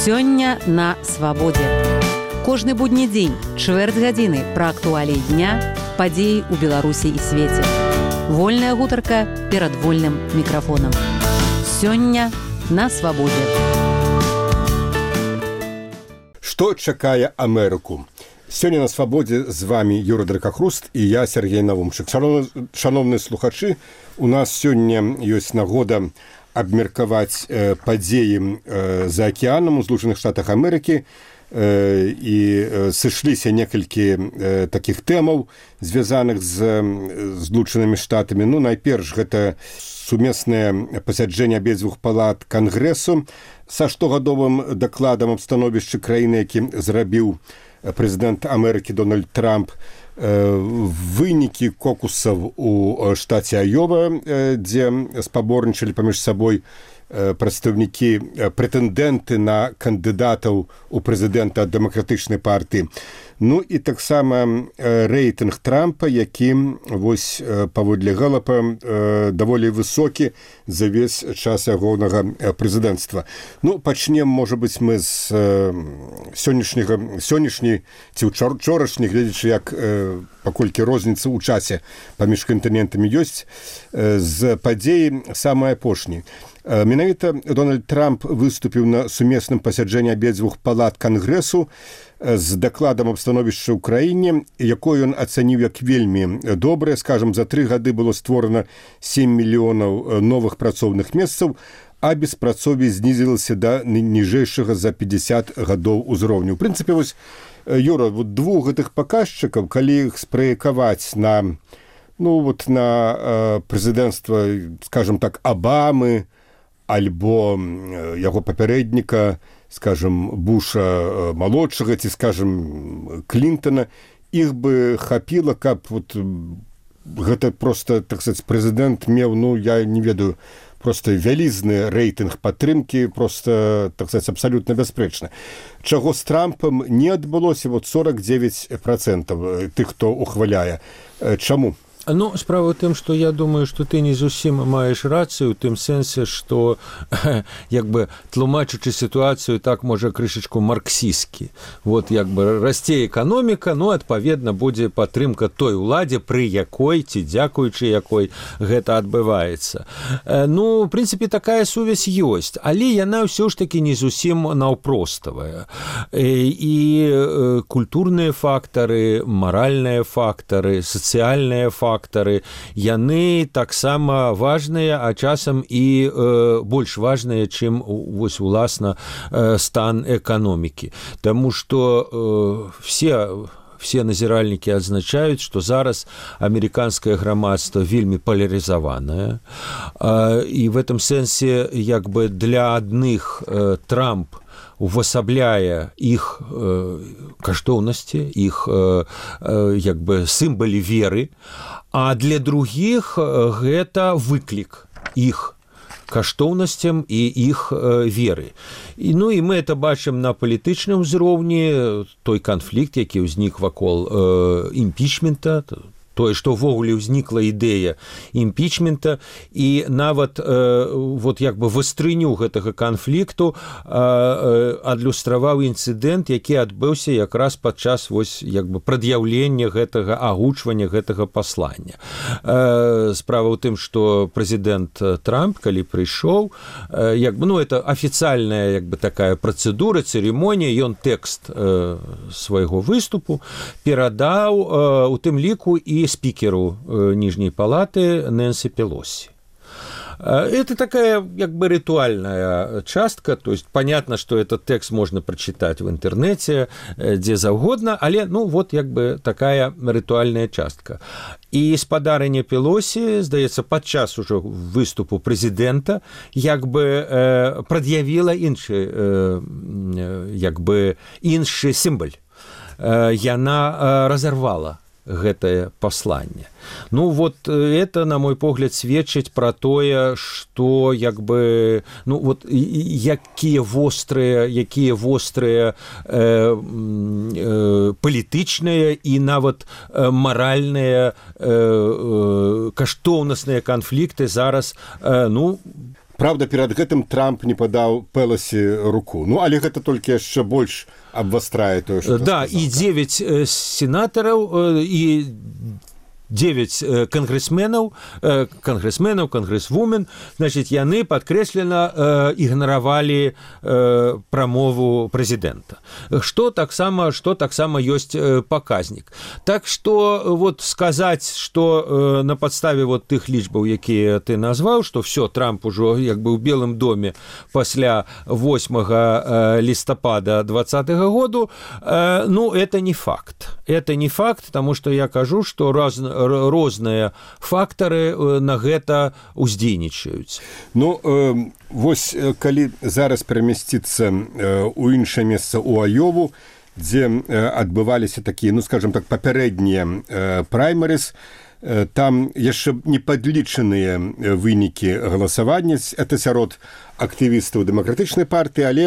Сёння на свабодзе. Кожны будні дзень, чвэрць гадзіны пра актуаліі дня, падзеі ў Беларусі і свеце. Вольная гутарка перад вольным мікрафонам. Сёння на свабодзе. Што чакае Амерыку? Сёння на свабодзе з вами Юра Дракахруст і я, Сергей Навумчык. Шановныя слухачы, у нас сёння ёсць нагода абмеркаваць падзеі за акіянам у Злучаных Штатах Амерыкі, і сышліся некалькі такіх тэмаў, звязаных з Злучанымі Штатамі. Найперш, гэта сумеснае пасяджэнне абедзвюх палат Кангрэсу са штогадовым дакладам аб становішчы краіны, які зрабіў прэзідэнт Амерыкі Дональд Трамп, вынікі кокусаў у штаце Айова, дзе спаборнічалі паміж сабой прадстаўнікі, прэтэндэнты на кандыдатаў у прэзідэнта ад дэмакратычнай партыі. І таксама рэйтынг Трампа, які вось паводле Гэлапа даволі высокі за ўвесь час ягонага прэзідэнцтва. Пачнем, можа быць, мы з сённяшняй ці ўчорашняй, гледзячы, як паколькі розніца ў часе паміж кантынентамі ёсць, з падзеі самай апошняй. Менавіта Дональд Трамп выступіў на сумесным пасяджэнні абедзвюх палат Кангрэсу з дакладам аб становішчы ў краіне, якое ён ацаніў як вельмі добрае. Скажам, за 3 гады было створана 7 мільёнаў новых працоўных месцаў, а беспрацоўе знізілася да ніжэйшага за 50 гадоў узроўню. У прынцыпе, вось, Юра, двух гэтых паказчыкаў, калі іх спраекаваць на прэзідэнцтва, скажам так, Абамы, альбо яго папярэдніка, скажем, Буша малодшага, ці, скажем, Клінтона, іх бы хапіла, каб гэта проста, так сказаць, прэзідэнт меў, я не ведаю, проста вялізны рэйтынг падтрымкі, проста, так сказаць, абсалютна бясспрэчна. Чаго з Трампам не адбылося, 49% тых, хто ухваляе. Чаму? Справа ў тым, што я думаю, што ты не зусім маеш рацыю, у тым сэнсе, што тлумачачы сітуацыю так, можа, крышачку марксісткі. Расце эканоміка, адпаведна, будзе падтрымка той уладзе, пры якой ці дзякуючы якой гэта адбываецца. У прынцыпе, такая сувязь ёсць, але яна ўсё ж такі не зусім наўпроставая. І культурныя фактары, маральныя фактары, сацыяльныя фактары, яны таксама важныя, а часам і больш важныя, чым уласна стан эканомікі. Таму што все назіральнікі адзначаюць, што зараз амерыканскае грамадства вельмі палярызаванае. І в этом сэнсе, для адных Трамп увасабляе іх каштоўнасці, іх сімвалы веры, а для другіх гэта выклік іх каштоўнасцям і іх веры. І мы это бачым на палітычным узроўні, той канфлікт, які ўзнік вакол імпічмента, тое, што ўвогуле ўзнікла ідэя імпічмента, і нават вастрыню гэтага канфлікту адлюстраваў інцыдэнт, які адбыўся якраз падчас прад'яўлення гэтага, агучвання гэтага паслання. Справа ў тым, што прэзідэнт Трамп, калі прыйшоў, это афіцыяльная такая працэдура, цырымонія, ён тэкст свайго выступу перадаў, у тым ліку і спикеру Нижней палаты Нэнси Пелоси. Это такая ритуальная частка, то есть понятно, что этот текст можно прочитать в интернете, где завгодно, але такая ритуальная частка. І спадарыня Пелосі, здаецца, падчас ужо выступу прэзідэнта прад'явіла іншы сімвал. Яна разарвала гэтае пасланне. Это, на мой погляд, сведчыць пра тое, што якія вострыя палітычныя і нават маральныя каштоўнасныя канфлікты зараз Праўда, перад гэтым Трамп не падаў Пеласі руку. Ну, але гэта толькі яшчэ больш абвастрае тое, што да, і 9 сенатараў і 9 конгрессменаў, конгрессвумен, значит, яны падкрэслена ігнаравалі прамову прэзідэнта. Што таксама ёсць паказнік. Так што вот сказаць, што на падставе вот тых лічбаў, якія ты назваў, што все, Трамп ужо як бы ў Белым доме пасля 8 лістапада 2020 году, ну, это не факт. Это не факт, таму што я кажу, што розныя фактары на гэта ўздзейнічаюць. Ну, вось калі зараз перамясціцца ў іншае месца ў Айову, дзе адбываліся такія, ну, скажем так, папярэднія праймерыз, там яшчэ не падлічаныя вынікі галасавання, это сярод актывістаў дэмакратычнай партыі, але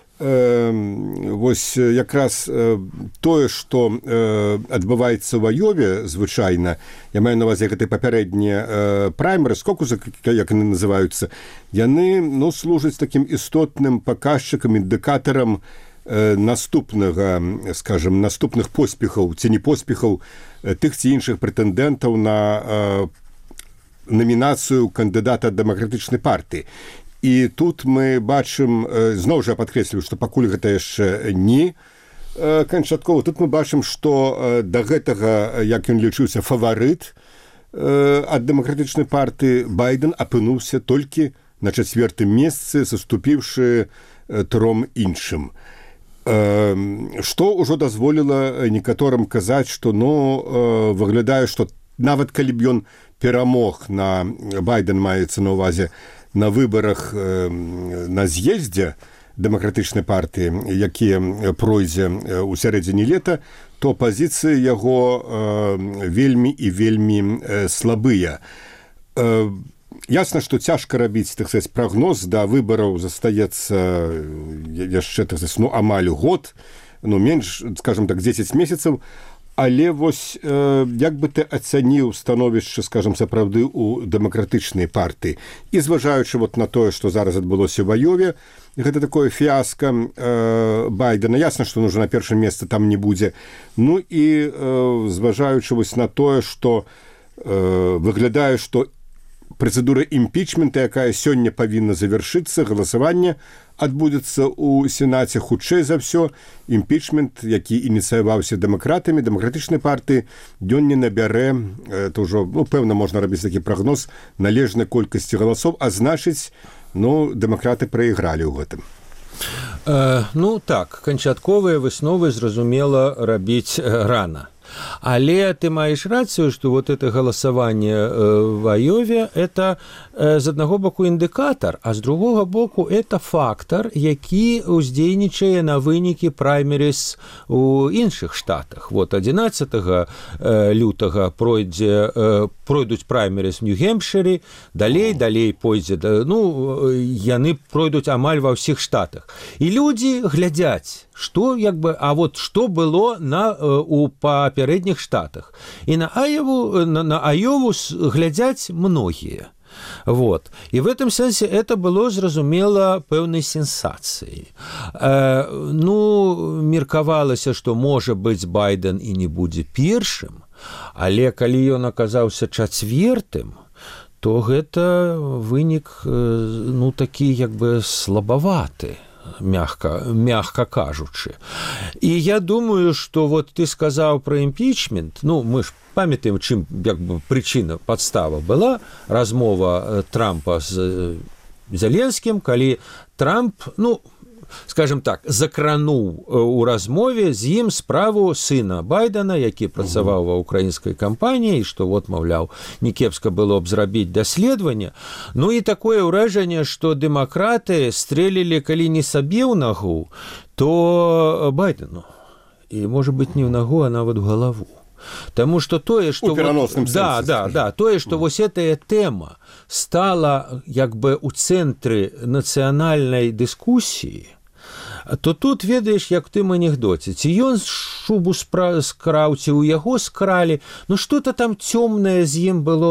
вось якраз тое, што адбываецца ў Айове звычайна, я маю на ўвазе гэтай папярэднія праймерыз, кокусы, як яны называюцца, яны, ну, служаць такім істотным паказчыкам, індыкатарам наступнага, скажем, наступных поспехаў ці не поспехаў тых ці іншых прэтэндэнтаў на намінацыю кандыдата дэмакратычнай партыі. І тут мы бачым, зноў жа падкрэсліваю, што пакуль гэта яшчэ не канчаткова, тут мы бачым, што да гэтага, як ён лічыўся, фаварыт ад дэмакратычнай партыі, Байден апынуўся толькі на 4-м месцы, саступіўшы 3 іншым. Што ўжо дазволіла некаторым казаць, што, ну, выглядае, што нават калі б ён перамог на Байден, маецца на ўвазе, на выбарах на з'ездзе дэмакратычнай партыі, якія пройдзе ў сярэдзіне лета, то пазіцыі яго вельмі і вельмі слабыя. Ясна, што цяжка рабіць, так сказаць, прагноз, да выбараў застаецца яшчэ, так сказаць, ну, амаль год, ну, менш, скажем так, 10 месяцаў, але вось як бы ты ацаніў становішча, скажем, сапраўды у дэмакратычнай партыі. І зважаючы вот на тое, што зараз адбылося ў Айове, гэта такое фіаска Байдена. Ясна, што он уже на першым месцы там не будзе. Ну і зважаючы вось на тое, што выглядае, што працэдура імпічмента, якая сёння павінна завяршыцца, галасаванне адбудзецца ў Сенаце хутчэй за ўсё. Імпічмент, які ініцыяваўся дэмакратамі, дэмакратычнай партыі, ён не набярэ, то ўжо, ну, пэўна, можна рабіць такі прагноз належнай колькасці галасоў, а значыць, ну, дэмакраты прайгралі ў гэтым. Ну, так, канчатковыя высновы, зразумела, рабіць рана. Але ты маеш рацыю, што вот это галасаванне в Айове это з аднаго боку індыкатар, а з другога боку это фактар, які ўздзейнічае на вынікі праймерыз у іншых штатах. Вот 11 лютага пройдуць праймерыз в Нью-Гемпшыры, далей пойдзе, ну, яны пройдуць амаль ва ўсіх штатах. І людзі глядзяць, што, як бы, а вот што было у папярэдніх штатах. І на Айову глядзяць многія. Вот. І в этом сэнсе это было, зразумела, пэўнай сенсацыяй. Ну, меркавалася, што можа быць Байден і не будзе першым, але калі ён аказаўся 4-м, то гэта вынік, ну, такі, як бы, слабаваты. Мягка кажучы. І я думаю, што вот ты сказаў пра імпічмент, ну, мы ж памятаем, чым, як бы, прычына, падстава была, размова Трампа з Зеленскім, калі Трамп, ну, скажем так, закрануў у размове з ім справу сына Байдена, які працаваў ва украінскай кампаніі, што вот, маўляў, не кепска было б зрабіць даследаванне. Ну і такое ўражанне, што дэмакраты стрэлілі, калі не сабе ў нагу, то Байдену. І, можа быць, не ў нагу, а нават у галаву. Таму што тое, што тое, што вось гэтая тэма стала як бы ў цэнтры нацыянальнай дыскусіі, то тут ведаеш, як ты в анекдоце, ці ён шубу скраў, ці ў яго скралі, ну што-то там цёмнае з ім было, як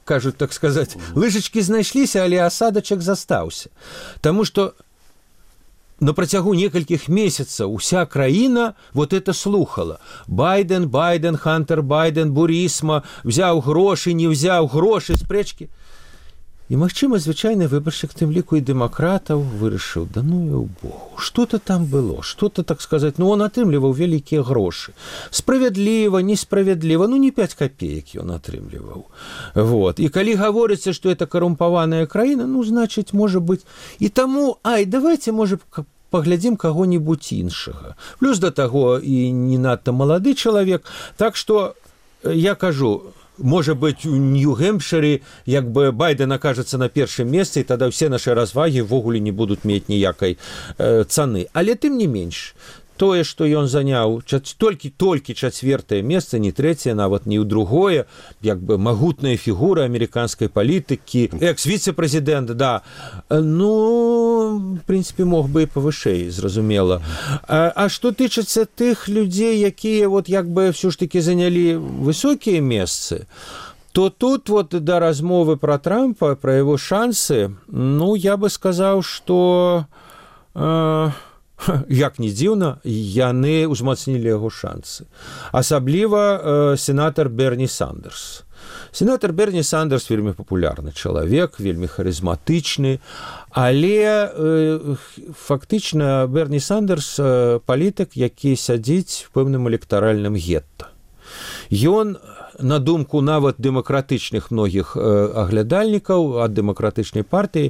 кажуць, так сказаць, лыжачкі знайшліся, але асадачак застаўся. Таму што на працягу некалькіх месяцаў уся краіна вот это слухала. Байден, Хантер Байден, Бурісма, взяў грошы, не взяў грошы, спрэчкі. І, магчыма, звычайны выбаршчык, тым ліку і дэмакратаў, вырашыў, да ну і ў Богу, што-то там было, што-то, так сказаць, ну, он атрымліваў вялікія грошы. Справядліва, несправядліва, ну, не 5 копеек ён атрымліваў. Вот. І калі гаворыцца, што это карумпаваная краіна, ну, значыць, можа быць. І таму, давайце, можа, паглядзім каго-небудзь іншага. Плюс да таго і не надта малады чалавек. Так што, я кажу, можа быць, у Нью-Гэмпшыры як бы Байден акажацца на першым месцы, і тады ўсе нашы развагі ўвогуле не будуць мець ніякай цаны. Але тым не менш, тое, што ён заняў толькі 4-е месца, не 3-е, нават не ў другое, як бы магутная фігура амерыканскай палітыкі, экс-віцэ-прэзідэнт, да. Ну, в прынцыпе, мог бы і павышэй, зразумела. А што тычыцца тых людзей, якія вот як бы ўсё ж такі занялі высокія месцы, то тут вот да размовы пра Трампа, пра яго шансы, ну, я бы сказаў, што як не дзіўна, яны ўзмацнілі яго шансы. Асабліва сенатар Берні Сандерс. Сенатар Берні Сандерс вельмі папулярны чалавек, вельмі харызматычны, але фактычна Берні Сандерс палітык, які сядзіць в пэўным электаральным гетта. Ён, на думку нават дэмакратычных многіх аглядальнікаў ад дэмакратычнай партыі,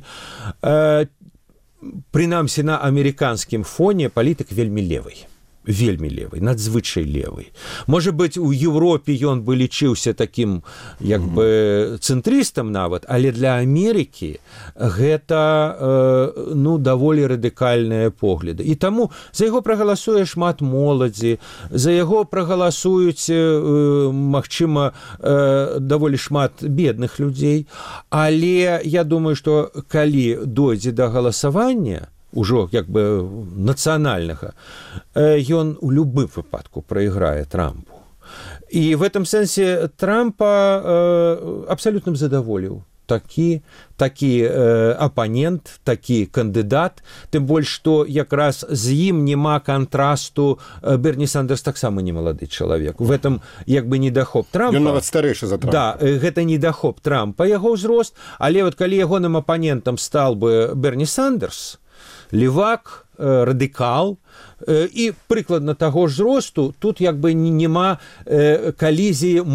прынамсі на амерыканскім фоне палітык вельмі левый, надзвычай левый. Можа быць, у Еўропе ён бы лічыўся такім як бы цэнтрыстам нават, але для Амерыкі гэта ну, даволі радыкальныя погляды. І таму за яго прагаласуе шмат моладзі, за яго прагаласуюць, магчыма, даволі шмат бедных людзей, але я думаю, што калі дойдзе да галасавання, ужо як бы нацыянальнага, ён у любым выпадку прайграе Трампу. І в этом сэнсе Трампа абсалютна задаволіў такі апанент, такі кандыдат, тым больш, што якраз з ім няма кантрасту. Берні Сандерс таксама не малады чалавек. В этом як бы недахоп Трампа. Ён нават старэйшы за Трампа. Да, гэта недахоп Трампа, яго ўзрост, але вот калі ягоным апанентам стал бы Берні Сандерс, левак, радыкал, і прыкладна таго ж зросту, тут як бы няма калізіі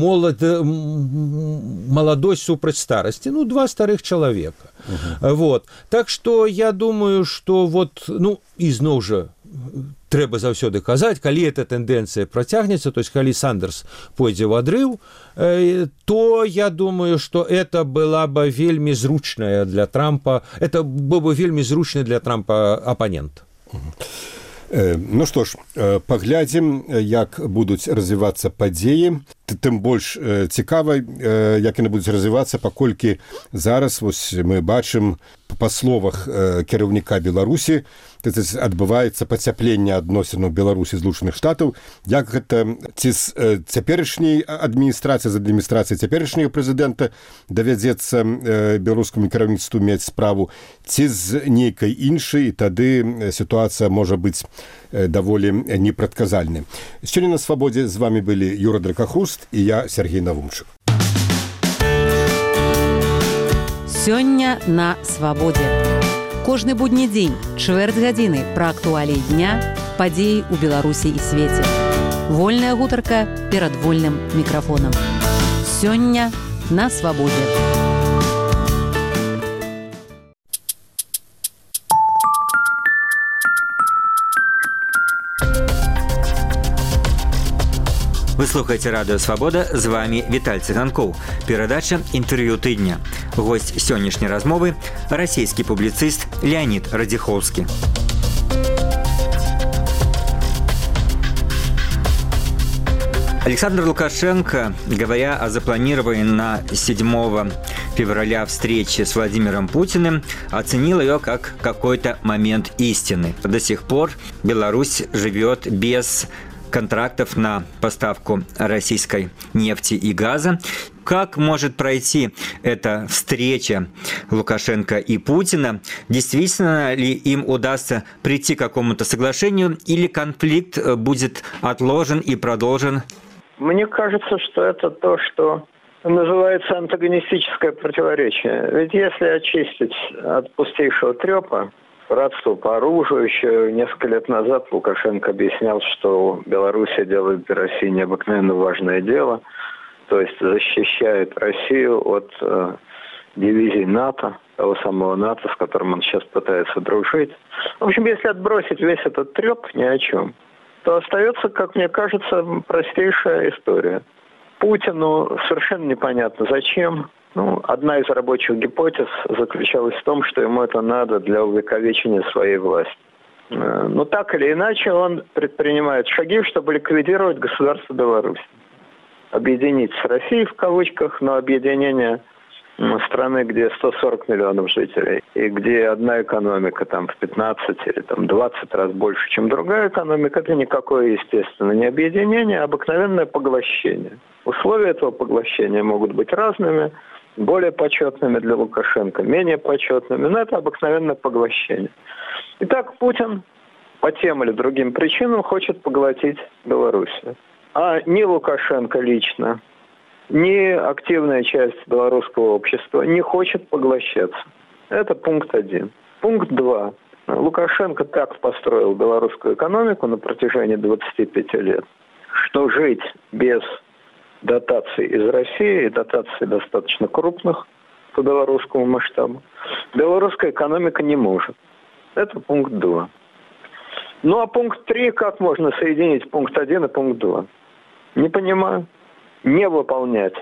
маладой супраць старасці. Ну, 2 старых чалавека. Вот. Так што я думаю, што вот, ну, і зноў жа, трэба заўсёды казаць, калі эта тэндэнцыя працягнецца, то есть калі Сандерс пойдзе ў адрыў, то я думаю, што это была бы вельмі зручная для Трампа, это быў бы вельмі зручны для Трампа апанент. Ну што ж, паглядзім, як будуць развівацца падзеі. Тым больш цікава, як яны будуць развівацца, паколькі зараз вось мы бачым па словах кіраўніка Беларусі, адбываецца пацяпленне адносінаў Беларусі з Злучаных Штатаў. Як гэта ці з цяперашняй адміністрацыі, з адміністрацыі цяперашняга прэзідэнта давядзецца беларускаму кіраўніцтву мець справу, ці з нейкай іншай, і тады сітуацыя можа быць даволі непрадказальнай. Сёння на Свабодзе з вамі былі Юра Дракахруст і я, Сергей Навумчык. Сёння на Свабодзе. Кожны будні дзень, чвэрць гадзіны пра актуаліі дня, падзеі ў Беларусі і свеце. Вольная гутарка перад вольным мікрафонам. Сёння на Свабодзе. Вы слухаеце радыё «Свабода», з вами Віталь Цыганкоў. Перадача «Інтэрв'ю тыдня». Госць сённяшняй размовы – расійскі публіцыст Леонид Радзіхоўскі. Александр Лукашенко, говоря о запланированной на 7 февраля встрече с Владимиром Путиным, оценил ее как какой-то момент истины. До сих пор Беларусь живет без контрактов на поставку российской нефти и газа. Как может пройти эта встреча Лукашенко и Путина? Действительно ли им удастся прийти к какому-то соглашению, или конфликт будет отложен и продолжен? Мне кажется, что это то, что называется антагонистическое противоречие. Ведь если очистить от пустейшего трепа братство по оружию, еще несколько лет назад Лукашенко объяснял, что Белоруссия делает для России необыкновенно важное дело, то есть защищает Россию от дивизий НАТО, того самого НАТО, с которым он сейчас пытается дружить. В общем, если отбросить весь этот треп ни о чем, то остается, как мне кажется, простейшая история. Путину совершенно непонятно зачем. Одна из рабочих гипотез заключалась в том, что ему это надо для увековечения своей власти. Но так или иначе он предпринимает шаги, чтобы ликвидировать государство Беларусь. Объединить с Россией в кавычках, но объединение страны, где 140 миллионов жителей, и где одна экономика там в 15 или там 20 раз больше, чем другая экономика, это никакое, естественно, не объединение, а обыкновенное поглощение. Условия этого поглощения могут быть разными, более почетными для Лукашенко, менее почетными, но это обыкновенное поглощение. Итак, Путин по тем или другим причинам хочет поглотить Белоруссию. А ни Лукашенко лично, ни активная часть белорусского общества не хочет поглощаться. Это пункт 1. Пункт 2. Лукашенко так построил белорусскую экономику на протяжении 25 лет, что жить без дотаций из России, и дотаций достаточно крупных по белорусскому масштабу, белорусская экономика не может. Это пункт 2. А пункт 3, как можно соединить пункт 1 и пункт 2? Не понимаю. Не выполнять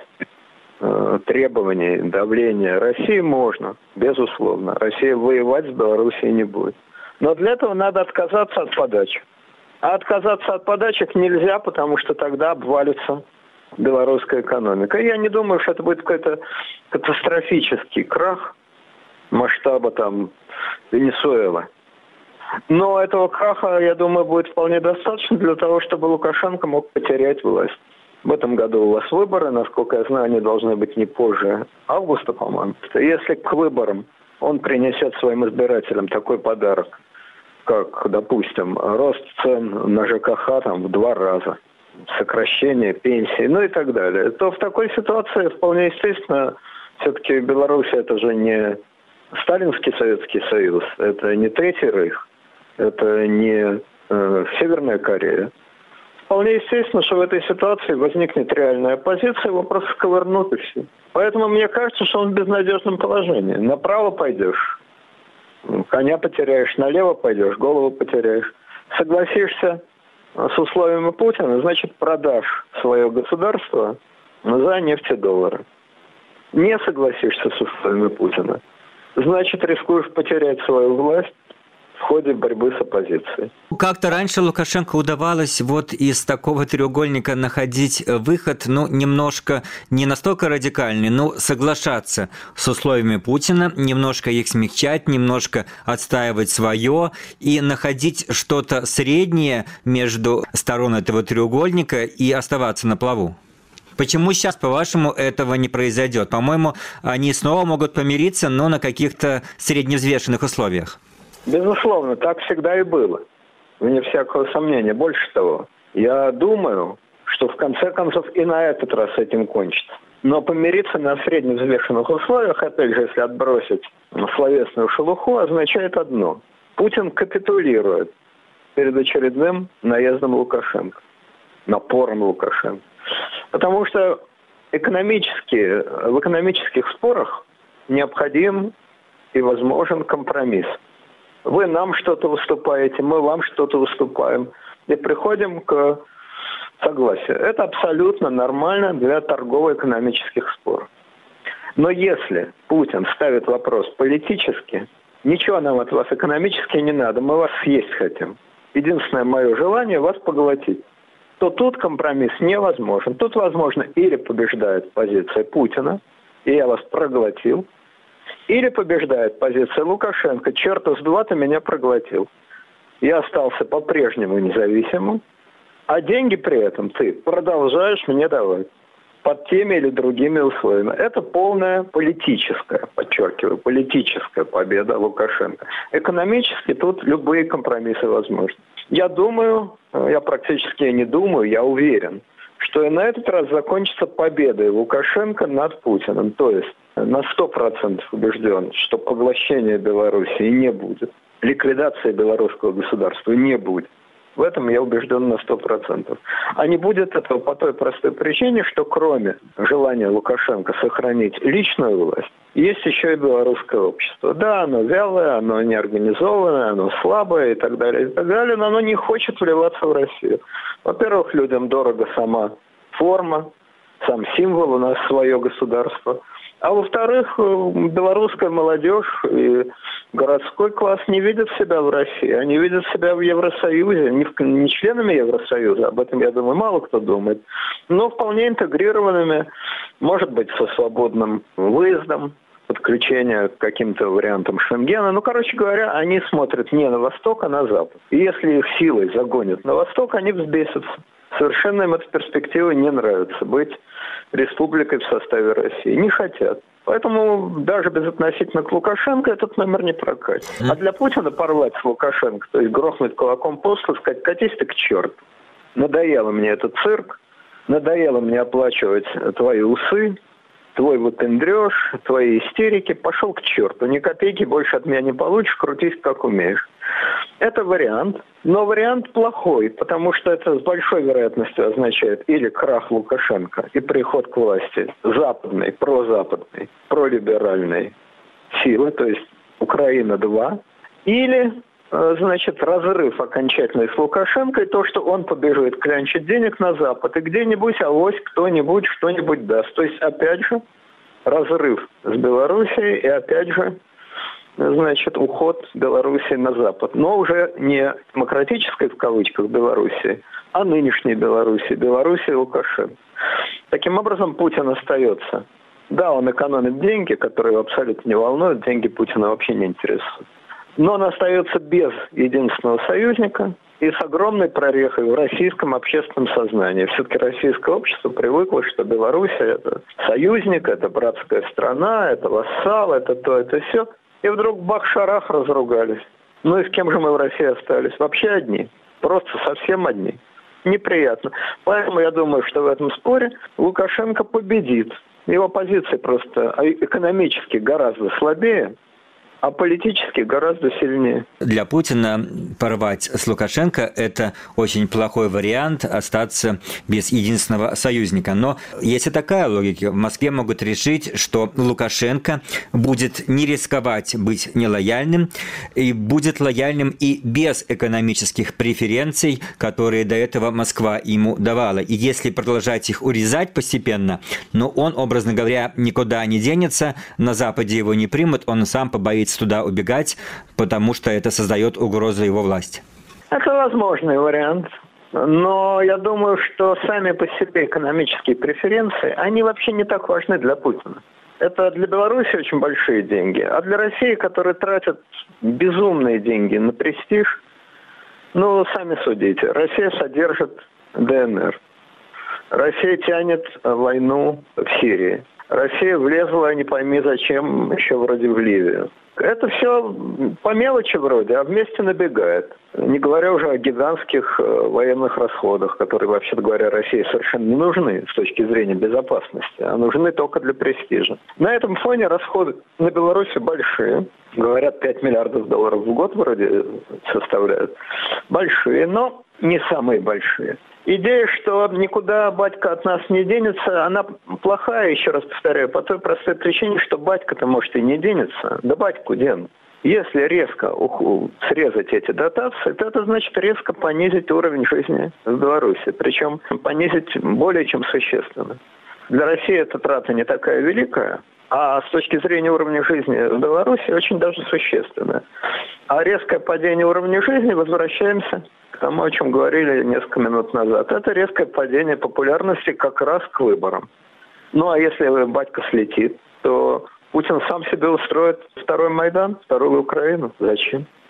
требований, давления России можно, безусловно. Россия воевать с Белоруссией не будет. Но для этого надо отказаться от подачек. А отказаться от подачек нельзя, потому что тогда обвалится белорусская экономика. Я не думаю, что это будет какой-то катастрофический крах масштаба там Венесуэлы. Но этого краха, я думаю, будет вполне достаточно для того, чтобы Лукашенко мог потерять власть. В этом году у вас выборы, насколько я знаю, они должны быть не позже августа, по-моему. Если к выборам он принесет своим избирателям такой подарок, как, допустим, рост цен на ЖКХ там, в 2 раза, сокращение пенсий, и так далее, то в такой ситуации вполне естественно, все-таки Беларусь это же не Сталинский Советский Союз, это не Третий Рейх, это не Северная Корея. Вполне естественно, что в этой ситуации возникнет реальная оппозиция, его просто сковырнут и все. Поэтому мне кажется, что он в безнадежном положении. Направо пойдешь, коня потеряешь, налево пойдешь, голову потеряешь. Согласишься с условиями Путина, значит, продашь свое государство за нефть и доллары. Не согласишься с условиями Путина, значит, рискуешь потерять свою власть в ходе борьбы с оппозицией. Как-то раньше Лукашенко удавалось из такого треугольника находить выход, немножко, не настолько радикальный, но соглашаться с условиями Путина, немножко их смягчать, немножко отстаивать свое и находить что-то среднее между сторон этого треугольника и оставаться на плаву. Почему сейчас, по-вашему, этого не произойдет? По-моему, они снова могут помириться, но на каких-то средневзвешенных условиях. Безусловно, так всегда и было. Вне всякого сомнения. Больше того, я думаю, что в конце концов и на этот раз этим кончится. Но помириться на средневзвешенных условиях, опять же, если отбросить словесную шелуху, означает одно. Путин капитулирует перед очередным наездом Лукашенко, напором Лукашенко. Потому что в экономических спорах необходим и возможен компромисс. Вы нам что-то выступаете, мы вам что-то выступаем. И приходим к согласию. Это абсолютно нормально для торгово-экономических споров. Но если Путин ставит вопрос политически, ничего нам от вас экономически не надо, мы вас съесть хотим. Единственное мое желание вас поглотить. То тут компромисс невозможен. Тут, возможно, или побеждает позиция Путина, и я вас проглотил, или побеждает позиция Лукашенко. Черта с два, ты меня проглотил. Я остался по-прежнему независимым, А деньги при этом ты продолжаешь мне давать под теми или другими условиями. Это полная политическая, подчеркиваю, политическая победа Лукашенко. Экономически тут любые компромиссы возможны. Я думаю, я практически не думаю, я уверен, что и на этот раз закончится победой Лукашенко над Путиным. То есть на 100% убежден, что поглощения Белоруссии не будет, ликвидации белорусского государства не будет. В этом я убежден на 100%. А не будет этого по той простой причине, что кроме желания Лукашенко сохранить личную власть, есть еще и белорусское общество. Да, оно вялое, оно неорганизованное, оно слабое и так далее, но оно не хочет вливаться в Россию. Во-первых, людям дорого сама форма, сам символ, у нас свое государство. А во-вторых, белорусская молодежь и городской класс не видят себя в России. Они видят себя в Евросоюзе, не членами Евросоюза, об этом, я думаю, мало кто думает, но вполне интегрированными, может быть, со свободным выездом, подключение к каким-то вариантам Шенгена. Ну, короче говоря, они смотрят не на восток, а на запад. И если их силой загонят на восток, они взбесятся. Совершенно им эта перспектива не нравится. Быть республикой в составе России не хотят. Поэтому даже безотносительно к Лукашенко этот номер не прокатит. А для Путина порвать с Лукашенко, то есть грохнуть кулаком по столу, сказать: катись ты к черту. Надоело мне этот цирк, надоело мне оплачивать твои усы, твой выпендрёж, твои истерики. Пошел к черту. Ни копейки больше от меня не получишь, крутись как умеешь. Это вариант, но вариант плохой, потому что это с большой вероятностью означает или крах Лукашенко и приход к власти западной, прозападной, пролиберальной силы, то есть Украина-2, или, значит, разрыв окончательный с Лукашенко и то, что он побежит клянчить денег на Запад, и где-нибудь авось кто-нибудь что-нибудь даст. То есть, опять же, разрыв с Белоруссией и, опять же, значит, уход Белоруссии на Запад. Но уже не демократической, в кавычках, Белоруссии, а нынешней Белоруссии, Белоруссии Лукашенко. Таким образом, Путин остается. Да, он экономит деньги, которые его абсолютно не волнуют, деньги Путина вообще не интересуют. Но он остается без единственного союзника и с огромной прорехой в российском общественном сознании. Все-таки российское общество привыкло, что Белоруссия – это союзник, это братская страна, это вассал, это то, это сё. И вдруг бах-шарах разругались. Ну и с кем же мы в России остались? Вообще одни. Просто совсем одни. Неприятно. Поэтому я думаю, что в этом споре Лукашенко победит. Его позиция просто экономически гораздо слабее, а политически гораздо сильнее. Для Путина порвать с Лукашенко – это очень плохой вариант остаться без единственного союзника. Но есть и такая логика. В Москве могут решить, что Лукашенко будет не рисковать быть нелояльным и будет лояльным и без экономических преференций, которые до этого Москва ему давала. И если продолжать их урезать постепенно, но он, образно говоря, никуда не денется, на Западе его не примут, он сам побоится туда убегать, потому что это создает угрозу его власти. Это возможный вариант. Но я думаю, что сами по себе экономические преференции, они вообще не так важны для Путина. Это для Беларуси очень большие деньги. А для России, которые тратят безумные деньги на престиж, ну, сами судите. Россия содержит ДНР. Россия тянет войну в Сирии. Россия влезла, не пойми зачем, еще вроде в Ливию. Это все по мелочи вроде, а вместе набегает. Не говоря уже о гигантских военных расходах, которые, вообще-то говоря, России совершенно не нужны с точки зрения безопасности, а нужны только для престижа. На этом фоне расходы на Беларусь большие. Говорят, 5 миллиардов долларов в год вроде составляют. Большие, но не самые большие. Идея, что никуда батька от нас не денется, она плохая, еще раз повторяю, по той простой причине, что батька-то, может, и не денется. Да батьку денут. Если резко срезать эти дотации, то это значит резко понизить уровень жизни в Беларуси. Причем понизить более чем существенно. Для России эта трата не такая великая, а с точки зрения уровня жизни в Беларуси очень даже существенная. А резкое падение уровня жизни, возвращаемся к тому, о чем говорили несколько минут назад. Это резкое падение популярности как раз к выборам. Ну а если батька слетит, то Путин сам себе устроит второй Майдан, вторую Украину. Зачем?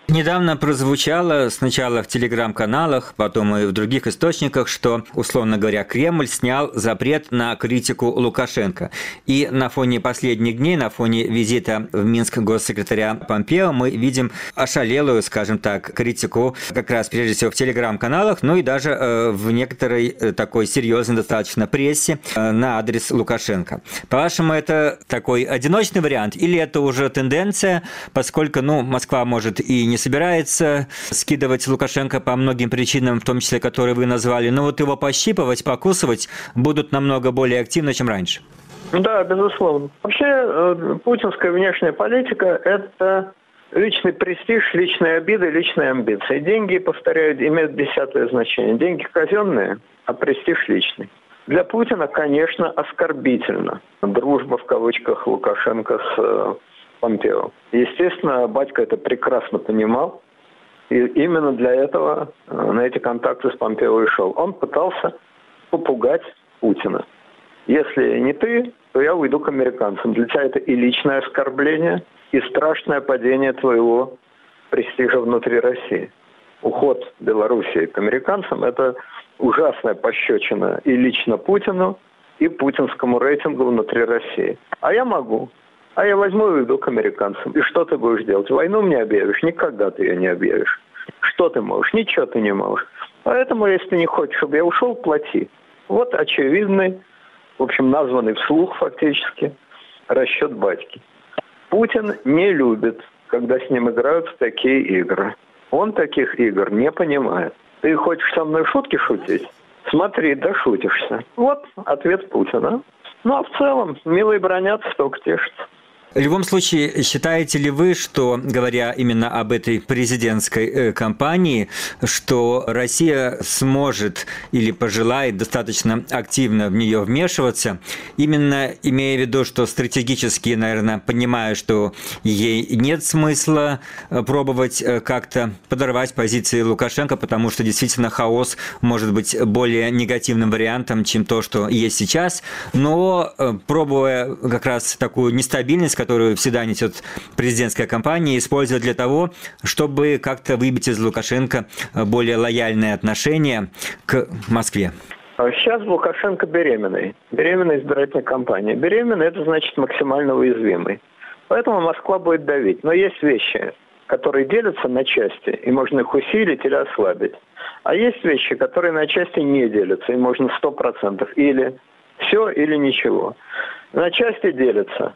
Недавно прозвучало сначала в телеграм-каналах, потом и в других источниках, что, условно говоря, Кремль снял запрет на критику Лукашенко. И на фоне последних дней, на фоне визита в Минск госсекретаря Помпео мы видим ошалелую, скажем так, критику как раз прежде всего в телеграм-каналах, ну и даже в некоторой такой серьезной достаточно прессе на адрес Лукашенко. По-вашему, это такой одиночный вариант или это уже тенденция, поскольку, Москва может и не собирается скидывать Лукашенко по многим причинам, в том числе, которые вы назвали, но вот его пощипывать, покусывать будут намного более активно, чем раньше. Да, безусловно. Вообще, путинская внешняя политика – это личный престиж, личные обиды, личные амбиции. Деньги, повторяю, имеют десятое значение. Деньги казенные, а престиж личный. Для Путина, конечно, оскорбительно дружба, в кавычках, Лукашенко с Помпео. Естественно, батька это прекрасно понимал, и именно для этого на эти контакты с Помпео и шел. Он пытался попугать Путина. Если не ты, то я уйду к американцам. Для тебя это и личное оскорбление, и страшное падение твоего престижа внутри России. Уход Белоруссии к американцам – это ужасная пощечина и лично Путину, и путинскому рейтингу внутри России. А я могу. А я возьму и уйду к американцам. И что ты будешь делать? Войну мне объявишь? Никогда ты ее не объявишь. Что ты можешь? Ничего ты не можешь. Поэтому, если ты не хочешь, чтобы я ушел, плати. Вот очевидный, в общем, названный вслух фактически, расчет батьки. Путин не любит, когда с ним играют в такие игры. Он таких игр не понимает. Ты хочешь со мной шутки шутить? Смотри, дошутишься. Вот ответ Путина. А в целом, милые бронятся, только тешатся. В любом случае, считаете ли вы, что, говоря именно об этой президентской кампании, что Россия сможет или пожелает достаточно активно в нее вмешиваться, именно имея в виду, что стратегически, наверное, понимая, что ей нет смысла пробовать как-то подорвать позиции Лукашенко, потому что действительно хаос может быть более негативным вариантом, чем то, что есть сейчас, но пробуя как раз такую нестабильность, которую всегда несет президентская кампания, использовать для того, чтобы как-то выбить из Лукашенко более лояльное отношение к Москве? Сейчас Лукашенко беременный. Беременная избирательная кампания. Беременный – это значит максимально уязвимый. Поэтому Москва будет давить. Но есть вещи, которые делятся на части, и можно их усилить или ослабить. А есть вещи, которые на части не делятся, и можно 100%. Или все, или ничего. На части делятся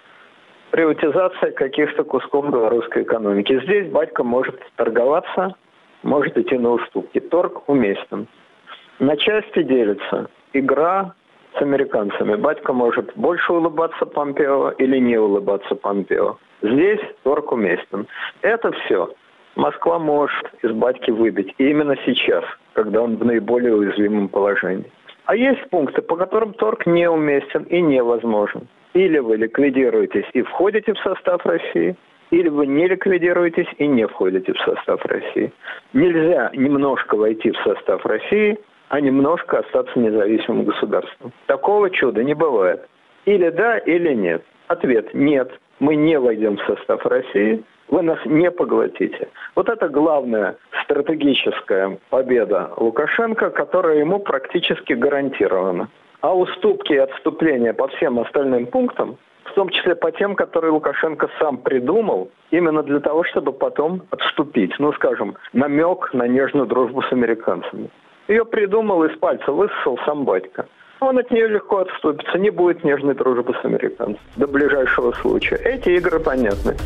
приватизация каких-то кусков белорусской экономики. Здесь батька может торговаться, может идти на уступки. Торг уместен. На части делится игра с американцами. Батька может больше улыбаться Помпео или не улыбаться Помпео. Здесь торг уместен. Это все Москва может из батьки выбить. И именно сейчас, когда он в наиболее уязвимом положении. А есть пункты, по которым торг неуместен и невозможен. Или вы ликвидируетесь и входите в состав России, или вы не ликвидируетесь и не входите в состав России. Нельзя немножко войти в состав России, а немножко остаться независимым государством. Такого чуда не бывает. Или да, или нет. Ответ – нет. Мы не войдем в состав России, вы нас не поглотите. Вот это главная стратегическая победа Лукашенко, которая ему практически гарантирована. А уступки и отступления по всем остальным пунктам, в том числе по тем, которые Лукашенко сам придумал, именно для того, чтобы потом отступить. Скажем, намек на нежную дружбу с американцами. Ее придумал, из пальца высосал сам батька. Он от нее легко отступится, не будет нежной дружбы с американцами до ближайшего случая. Эти игры понятны.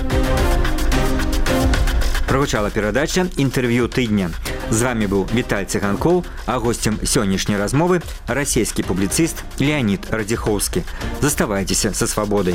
Прагучала перадача «Інтэрв'ю тыдня». З вами быў Віталь Ціганкоў, а гостем сённяшняй размовы расійскі публіцыст Леонид Радзіхоўскі. Заставайцеся са свабодай.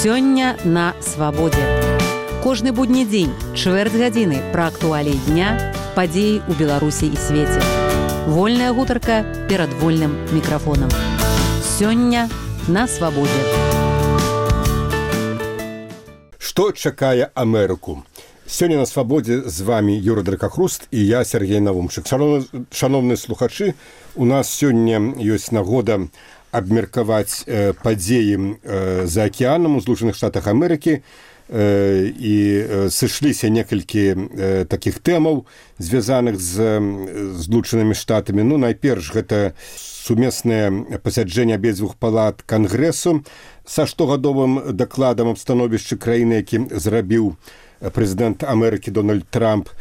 Сёння на свабодзе. Кожны будні дзень, чвэрць гадзіны пра актуаліі дня, падзеі ў Беларусі і свеце. Вольная гутарка перад вольным мікрафонам. Сёння на свабодзе. Што чакае Амерыку? Сёння на свабодзе з вами Юра Дракахруст і я, Сергей Навумчык. Шановныя слухачы, у нас сёння ёсць нагода абмеркаваць падзеі за акіянам у Злучаных Штатах Амерыкі, і сышліся некалькі такіх тэмаў, звязаных з Злучанымі Штатамі. Ну, найперш, гэта сумеснае пасяджэнне абедзвюх палат Кангрэсу са штогадовым дакладам аб становішчы краіны, які зрабіў прэзідэнт Амерыкі Дональд Трамп,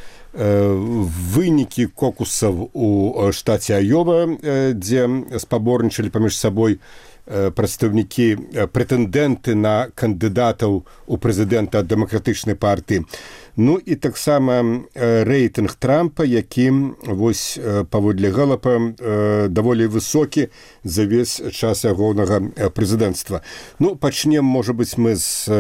вынікі кокусаў у штаце Айова, дзе спаборнічалі паміж сабой прадстаўнікі, прэтэндэнты на кандыдатаў у прэзідэнта ад дэмакратычнай партыі. Ну і таксама рэйтынг Трампа, які вось паводле Гэлапа даволі высокі за ўвесь час ягонага прэзідэнцтва. Ну, пачнем, можа быць, мы з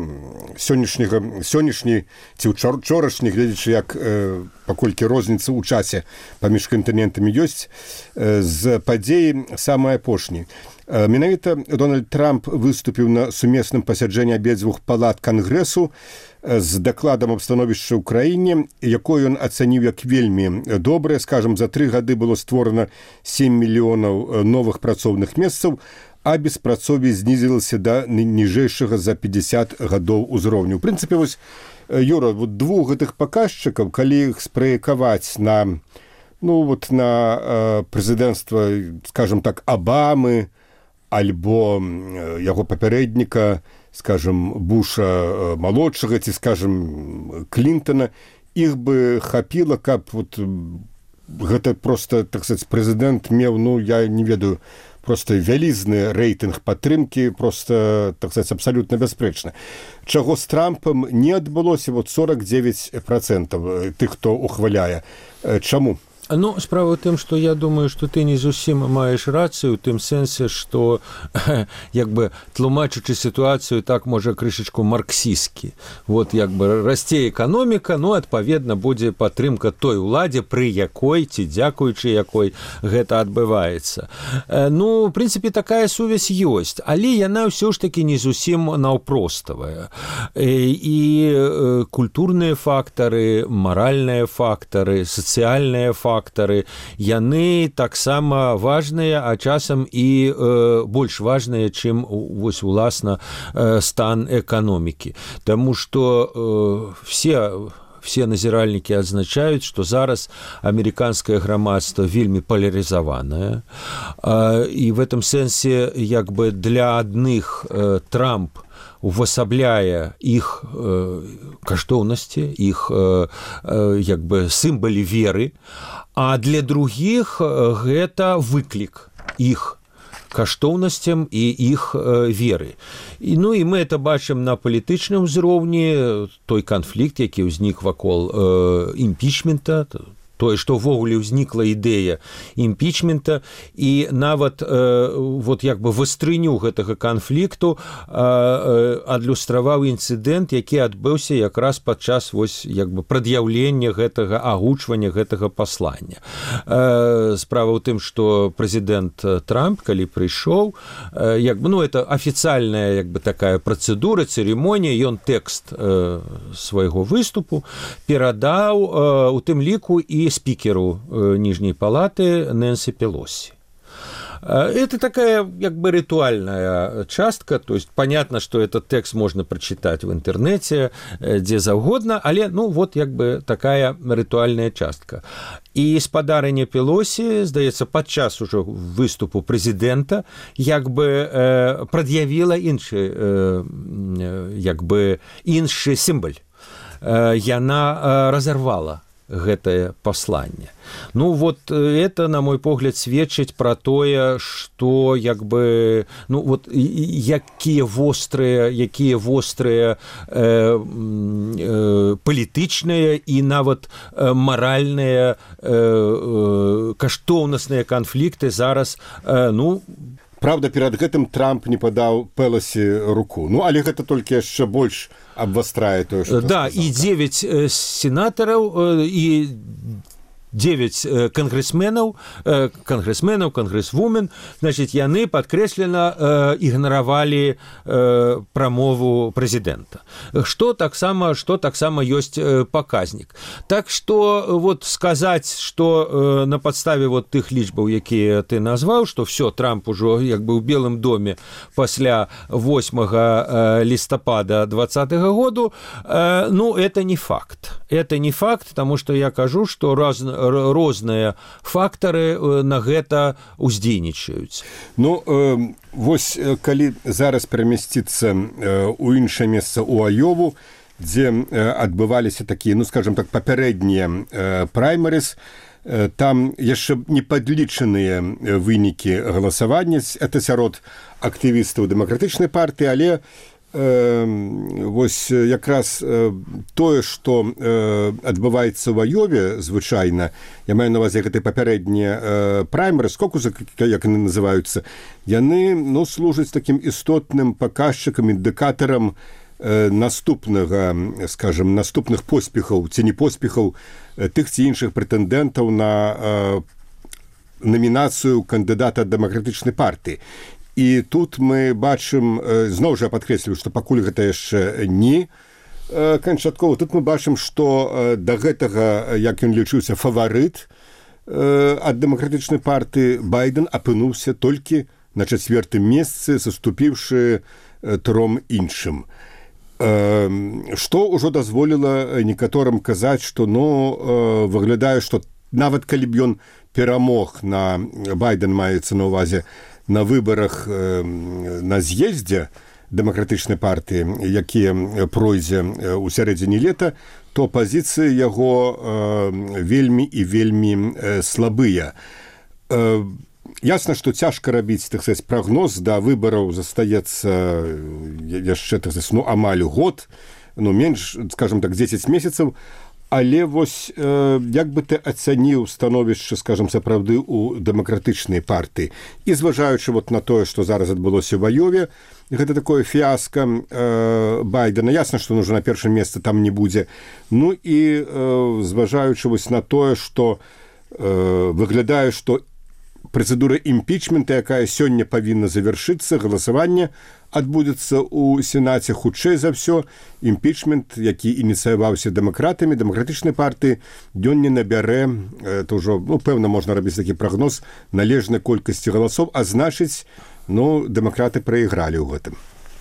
сённяшняй ці ўчорашняй, гледзячы, як паколькі розніца ў часе паміж кантынентамі ёсць, з падзеі самай апошняй. Менавіта Дональд Трамп выступіў на сумесным пасяджэнні абедзвюх палат Кангрэсу з дакладам аб становішчы ў краіне, якое ён ацаніў як вельмі добрае. Скажам, за 3 гады было створана 7 мільёнаў новых працоўных месцаў, а беспрацоўе знізілася да ніжэйшага за 50 гадоў узроўню. У прынцыпе, вось, Юра, вот двух гэтых паказчыкаў, калі іх спраекаваць на, ну, вот на прэзідэнцтва, скажем так, Абамы, альбо яго папярэдніка, скажем, Буша малодшага, ці, скажем, Клінтона, іх бы хапіла, каб вот гэта просто, так сказать, прэзідэнт меў, ну, я не ведаю, просто вялізны рэйтынг падтрымкі, просто, так сказать, абсалютна бясспрэчна. Чаго з Трампам не адбылося, вот 49% тых, хто ухваляе. Чаму? Ну, справа ў тым, што я думаю, што ты не зусім маеш рацыю ў тым сэнсе, што як бы тлумачачы сітуацыю так можа крышачку марксісткі. Вот як бы расце эканоміка, ну, адпаведна будзе падтрымка той уладзе, пры якой ці дзякуючы якой гэта адбываецца. Ну, в прынцыпе, такая сувязь ёсць, але яна ўсё ж такі не зусім наўпроставая. І культурныя фактары, маральныя фактары, сацыяльныя фактары, яны таксама важныя, а часам і больш важныя, чым вось уласна стан эканомікі. Таму што все назіральнікі адзначаюць, што зараз амерыканскае грамадства вельмі палярызаванае, і в этом сэнсе як бы для адных Трамп увасабляе іх каштоўнасці, іх як бы сімвалы веры, а для другіх гэта выклік іх каштоўнасцям і іх веры. І, ну, і мы это бачым на палітычным узроўні, той канфлікт, які ўзнік вакол імпічмента, тое, што ўвогуле ўзнікла ідэя імпічмента, і нават вот як бы вастрыню гэтага канфлікту адлюстраваў інцыдэнт, які адбыўся якраз падчас вось як бы прад'яўлення гэтага, агучвання гэтага паслання. Справа ў тым, што прэзідэнт Трамп, калі прыйшоў, як бы, ну, это афіцыяльная як бы такая працэдура, цырымонія, ён тэкст свайго выступу перадаў у тым ліку і спикеру Нижней палаты Нэнси Пелоси. Это такая как бы ритуальная частка, то есть понятно, что этот текст можно прочитать в интернете, где заўгодна, але, ну, вот як бы такая ритуальная частка. І спадарыня Пелосі, здаецца, падчас ужо выступу прэзідэнта як бы прад'явіла іншы як бы іншы сімвал. Яна разарвала гэтае пасланне. Ну, вот это, на мой погляд, сведчыць пра тое, што як бы, ну, вот якія вострыя палітычныя і нават маральныя каштоўнасныя канфлікты зараз, ну, Праўда, перад гэтым Трамп не падаў Пеласі руку. Ну, але гэта толькі яшчэ больш абвастрае тое, што да, і 9 сенатараў і 9 конгрессменаў, конгрессвумен, значит, яны падкрэслена ігнаравалі прамову прэзідэнта. Што таксама ёсць паказнік. Так што вот сказаць, што на падставе вот тых лічбаў, якія ты назваў, што все, Трамп ужо як бы ў Белым доме пасля 8 лістапада 20-го году, ну, это не факт. Это не факт, таму што я кажу, што розныя фактары на гэта уздзейнічаюць. Ну, вось калі зараз перамясціцца ў іншае месца ў Айову, дзе адбываліся такія, ну, скажем так, папярэднія праймерыс, там яшчэ не падлічаныя вынікі галасавання, это сярод актывістаў дэмакратычнай партыі, але вось якраз тое, што адбываецца ў Айове звычайна, я маю на ўвазе гэты папярэднія праймерыс, кокусы, як яны называюцца, яны, ну, служаць такім істотным паказчыкам, індыкатарам наступнага, скажем, наступных поспехаў ці не поспехаў тых ці іншых прэтэндэнтаў на намінацыю кандыдата дэмакратычнай партыі. І тут мы бачым, зноў жа падкрэсліваю, што пакуль гэта яшчэ не канчаткова, тут мы бачым, што да гэтага, як ён лічыўся, фаварыт ад дэмакратычнай партыі Байден апынуўся толькі на 4-м месцы, саступіўшы 3 іншым. Што ўжо дазволіла некаторым казаць, што, ну, выглядае, што нават калі б ён перамог на Байден, маецца на ўвазе, на выбарах на з'ездзе дэмакратычнай партыі, якія пройдзе ў сярэдзіне лета, то пазіцыі яго вельмі і вельмі слабыя. Ясна, што цяжка рабіць, так сказаць, прагноз, да выбараў застаецца яшчэ, так сказаць, ну, амаль год, ну, менш, скажем так, 10 месяцаў, але вось як бы ты ацаніў становішча, скажем, сапраўды ў дэмакратычнай партыі. І зважаючы вот на тое, што зараз адбылося ў Айове, гэта такое фіаска Байдена. Ясна, што ўжо на першым месцы там не будзе. Ну і зважаючы вось на тое, што выглядае, што працэдура імпічмента, якая сёння павінна завяршыцца, галасаванне адбудзецца ў Сенаце хутчэй за ўсё. Імпічмент, які ініцыяваўся дэмакратамі, дэмакратычнай партыі, ён не набярэ, то ўжо, ну, пэўна, можна рабіць такі прагноз належнай колькасці галасоў, а значыць, ну, дэмакраты прайгралі ў гэтым.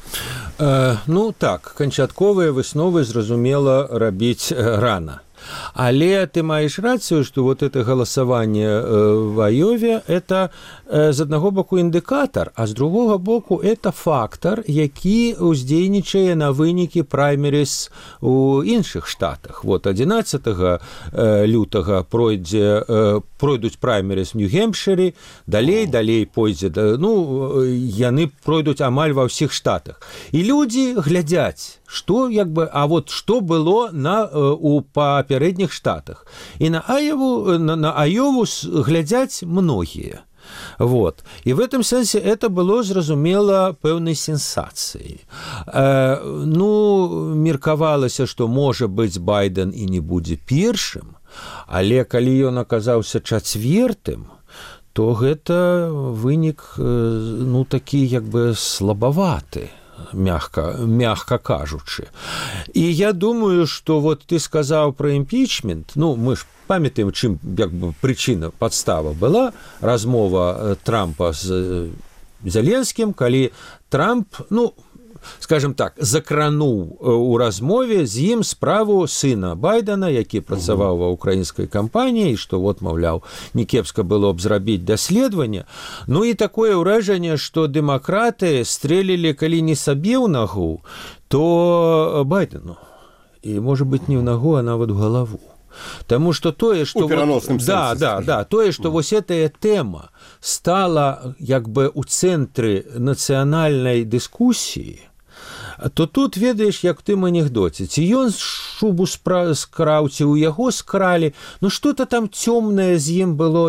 Ну, так, канчатковыя высновы, зразумела, рабіць рана. Але ты маеш рацыю, што вот это галасаванне в Айове – это з аднаго боку індыкатар, а з другога боку это фактар, які уздзейнічае на вынікі праймерыс у іншых штатах. Вот 11 лютага пройдуць праймерыс в Нью-Гемпшыры, далей пойдзе, ну, яны пройдуць амаль ва ўсіх штатах. І людзі глядзяць, што, як бы, а вот што было у папярэдніх штатах. І на Айову глядзяць многія. Вот. І в этом сэнсе это было, зразумела, пэўнай сенсацыяй. Ну, меркавалася, што, можа быць, Байден і не будзе першым, але калі ён аказаўся 4-тым, то гэта вынік, ну, такі, як бы, слабаваты. Мягка кажучы. І я думаю, што вот ты сказаў пра імпічмент, ну, мы ж памятаем, чым, як бы, прычына, падстава была, размова Трампа з Зеленскім, калі Трамп, ну, скажем так, закрануў у размове з ім справу сына Байдена, які працаваў ва украінскай кампаніі, што вот, маўляў, не кепска было б зрабіць даследаванне. Ну і такое ўражанне, што дэмакраты стрэлілі, калі не сабе ў нагу, то Байдену. І, можа быць, не ў нагу, а нават у галаву. Таму што тое, што тое, што вось гэтая тэма стала як бы ў цэнтры нацыянальнай дыскусіі, то тут, ведаеш, як ты в анекдоце, ці ён шубу скраў, ці ў яго скралі, ну што-то там цёмнае з ім было, як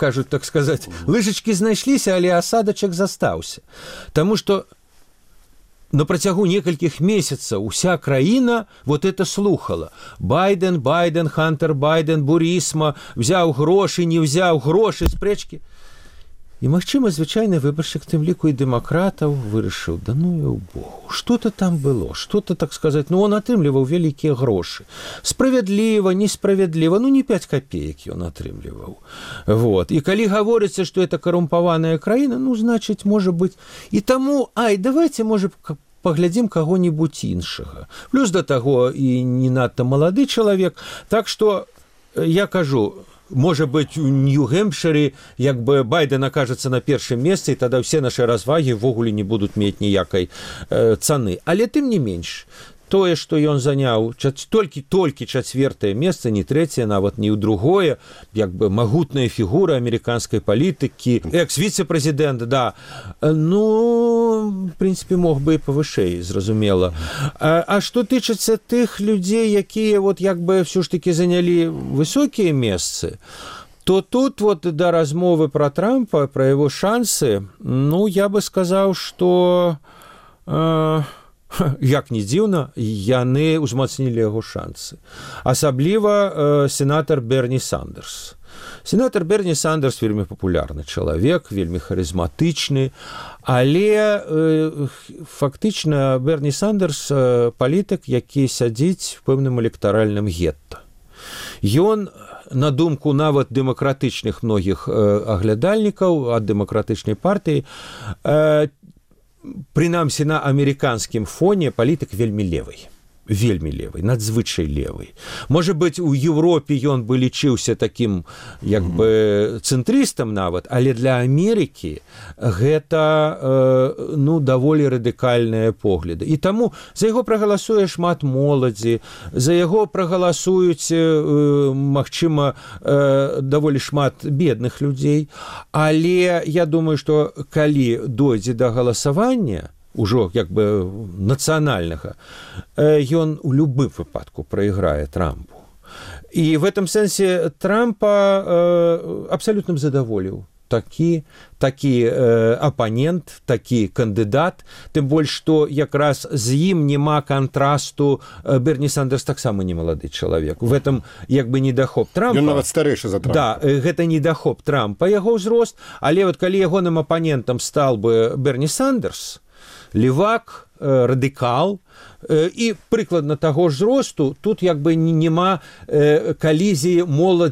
кажуць, так сказаць, лыжачкі знайшліся, але асадачак застаўся. Таму што на працягу некалькіх месяцаў уся краіна вот это слухала. Байден, Хантер Байден, Бурісма, взяў грошы, не взяў грошы, спрэчкі. І, магчыма, звычайны выбаршчык, тым ліку і дэмакратаў, вырашыў, да ну і ў Богу, што-то там было, што-то, так сказаць, ну, он атрымліваў вялікія грошы. Справядліва, несправядліва, ну, не 5 копеек ён атрымліваў. Вот. І калі гаворыцца, што это карумпаваная краіна, ну, значыць, можа быць. І таму, давайте, можа, паглядзім каго-небудзь іншага. Плюс да таго і не надта малады чалавек. Так што, я кажу, можа быць, у Нью-Гэмпшыры як бы Байден акажацца на першым месцы, і тады ўсе нашы развагі ўвогуле не будуць мець ніякай цаны. Але тым не менш, тое, што ён заняў толькі чацвертае месца, не трэцяе, нават не ў другое, як бы магутная фігура амерыканскай палітыкі, экс-віцэ-прэзідэнт, да. Ну, в прынцыпе, мог бы і павышэй, зразумела. А што тычыцца тых людзей, якія вот як бы ўсё ж такі занялі высокія месцы, то тут вот да размовы пра Трампа, пра яго шансы, ну, я бы сказаў, што як не дзіўна, яны ўзмацнілі яго шансы. Асабліва сенатар Берні Сандерс. Сенатар Берні Сандерс вельмі папулярны чалавек, вельмі харызматычны, але фактычна Берні Сандерс палітык, які сядзіць в пэўным электаральным гетта. Ён, на думку нават дэмакратычных многіх аглядальнікаў ад дэмакратычнай партыі, прынамсі на амерыканскім фоне палітык вельмі левый, надзвычай левый. Можа быць, у Еўропе ён бы лічыўся такім як бы цэнтрыстам нават, але для Амерыкі гэта ну, даволі радыкальныя погляды. І таму за яго прагаласуе шмат моладзі, за яго прагаласуюць, магчыма, даволі шмат бедных людзей, але я думаю, што калі дойдзе да галасавання, ужо як бы нацыянальнага, ён у любым выпадку прайграе Трампу. І в этом сэнсе Трампа абсалютна задаволіў такі апанент, такі кандыдат, тым больш, што якраз з ім няма кантрасту. Берні Сандерс таксама не малады чалавек. В этом як бы недахоп Трампа. Ён нават старэйшы за Трампа. Да, гэта недахоп Трампа, яго ўзрост, але вот калі ягоным апанентам стал бы Берні Сандерс, левак, радыкал, і прыкладна таго ж росту, тут як бы няма калізіі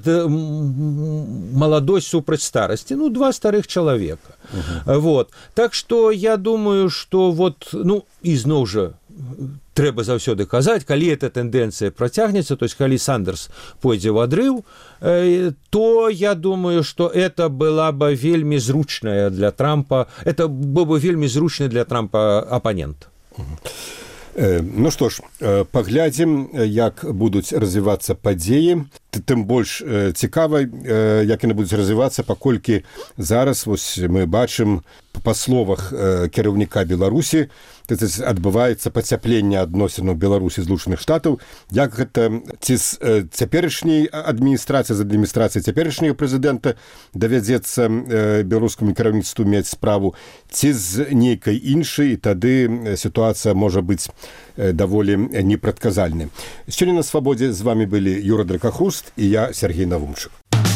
маладосць супраць старасці. Ну, два старых чалавека. Вот. Так што я думаю, што вот, ну, ізноў жа, трэба заўсёды казаць, калі эта тэндэнцыя працягнецца, то есть калі Сандерс пойдзе ў адрыў, то я думаю, што это была бы вельмі зручная для Трампа, это быў бы вельмі зручны для Трампа апанент. Ну што ж, паглядзім, як будуць развівацца падзеі. Тым больш цікава, як яны будуць развівацца, паколькі зараз вось мы бачым па словах кіраўніка Беларусі, адбываецца пацяпленне адносінаў Беларусі Злучаных Штатаў. Як гэта ці з цяперашняй адміністрацыі, з адміністрацыі цяперашняга прэзідэнта давядзецца беларускаму кіраўніцтву мець справу, ці з нейкай іншай, і тады сітуацыя можа быць даволі непрадказальнай. Сёння на Свабодзе з вамі былі Юра Дракахруст і я, Сергей Навумчык.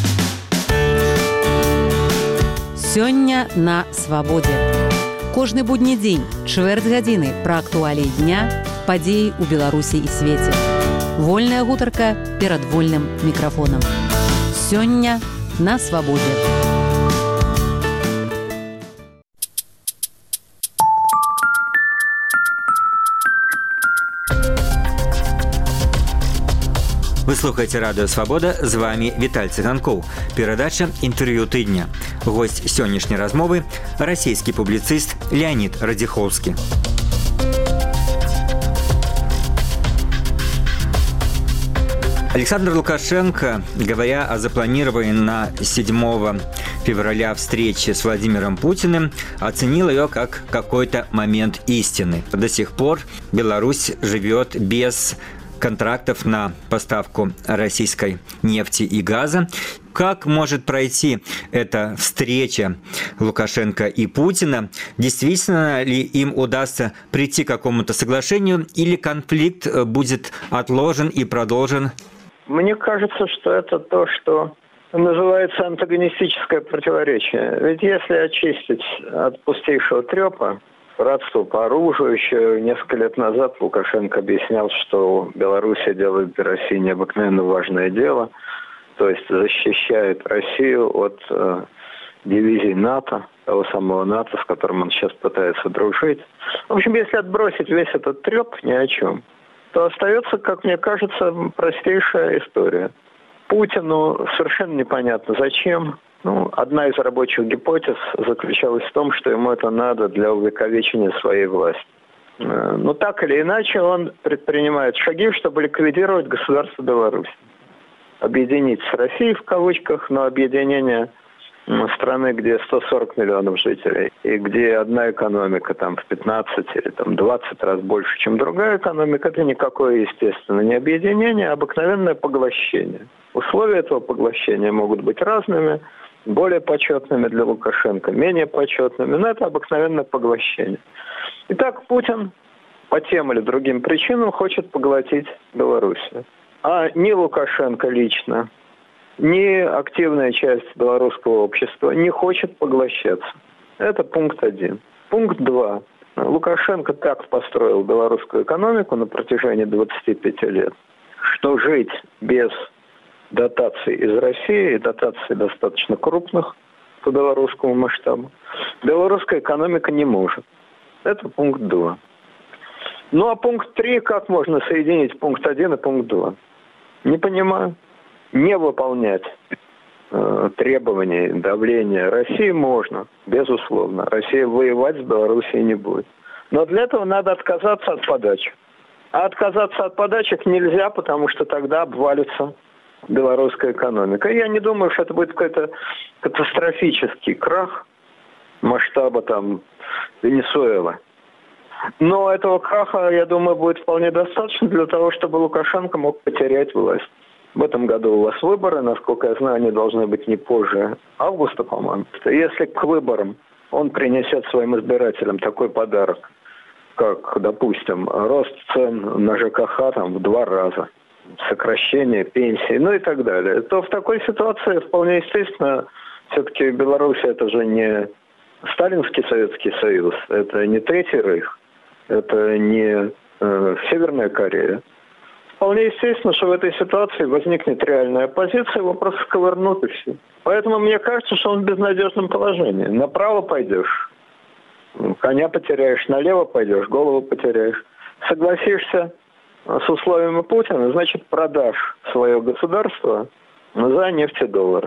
Сёння на Свабодзе. Кожны будні дзень, чвэрць гадзіны пра актуаліі дня, падзеі ў Беларусі і свеце. Вольная гутарка перад вольным мікрафонам. Сёння на Свабодзе. Вы слухаеце радыё Свабода, з вами Віталь Цыганкоў. Перадача «Інтэрв'ю тыдня». Госць сённяшняй размовы – расійскі публіцыст Леонид Радзіхоўскі. Александр Лукашенко, говоря о запланированной на 7 февраля встрече с Владимиром Путиным, оценил ее как какой-то момент истины. До сих пор Беларусь живет без контрактов на поставку российской нефти и газа. Как может пройти эта встреча Лукашенко и Путина? Действительно ли им удастся прийти к какому-то соглашению, или конфликт будет отложен и продолжен? Мне кажется, что это то, что называется антагонистическое противоречие. Ведь если очистить от пустейшего трепа братство по оружию, еще несколько лет назад Лукашенко объяснял, что Белоруссия делает для России необыкновенно важное дело, то есть защищает Россию от дивизий НАТО, того самого НАТО, с которым он сейчас пытается дружить. В общем, если отбросить весь этот треп ни о чем, то остается, как мне кажется, простейшая история. Путину совершенно непонятно зачем. Одна из рабочих гипотез заключалась в том, что ему это надо для увековечения своей власти. Но так или иначе он предпринимает шаги, чтобы ликвидировать государство Беларусь. Объединить с Россией в кавычках, но объединение страны, где 140 миллионов жителей, и где одна экономика там в 15 или там 20 раз больше, чем другая экономика, это никакое, естественно, не объединение, а обыкновенное поглощение. Условия этого поглощения могут быть разными, более почетными для Лукашенко, менее почетными, но это обыкновенное поглощение. Итак, Путин по тем или другим причинам хочет поглотить Белоруссию. А ни Лукашенко лично, ни активная часть белорусского общества не хочет поглощаться. Это пункт 1. Пункт 2. Лукашенко так построил белорусскую экономику на протяжении 25 лет, что жить без дотаций из России, и дотаций достаточно крупных по белорусскому масштабу, белорусская экономика не может. Это пункт 2. Ну а пункт 3, как можно соединить пункт 1 и пункт 2? Не понимаю. Не выполнять требований, давления России можно, безусловно. Россия воевать с Белоруссией не будет. Но для этого надо отказаться от подачек. А отказаться от подачек нельзя, потому что тогда обвалится белорусская экономика. Я не думаю, что это будет какой-то катастрофический крах масштаба там Венесуэлы. Но этого краха, я думаю, будет вполне достаточно для того, чтобы Лукашенко мог потерять власть. В этом году у вас выборы, насколько я знаю, они должны быть не позже августа, по-моему. Если к выборам он принесет своим избирателям такой подарок, как, допустим, рост цен на ЖКХ там, в 2 раза, сокращение пенсий, ну и так далее, то в такой ситуации вполне естественно, все-таки Беларусь это же не Сталинский Советский Союз, это не Третий Рейх, это не Северная Корея. Вполне естественно, что в этой ситуации возникнет реальная оппозиция, его просто сковырнут и все. Поэтому мне кажется, что он в безнадежном положении. Направо пойдешь, коня потеряешь, налево пойдешь, голову потеряешь. Согласишься с условиями Путина, значит, продашь свое государство за нефтедоллары.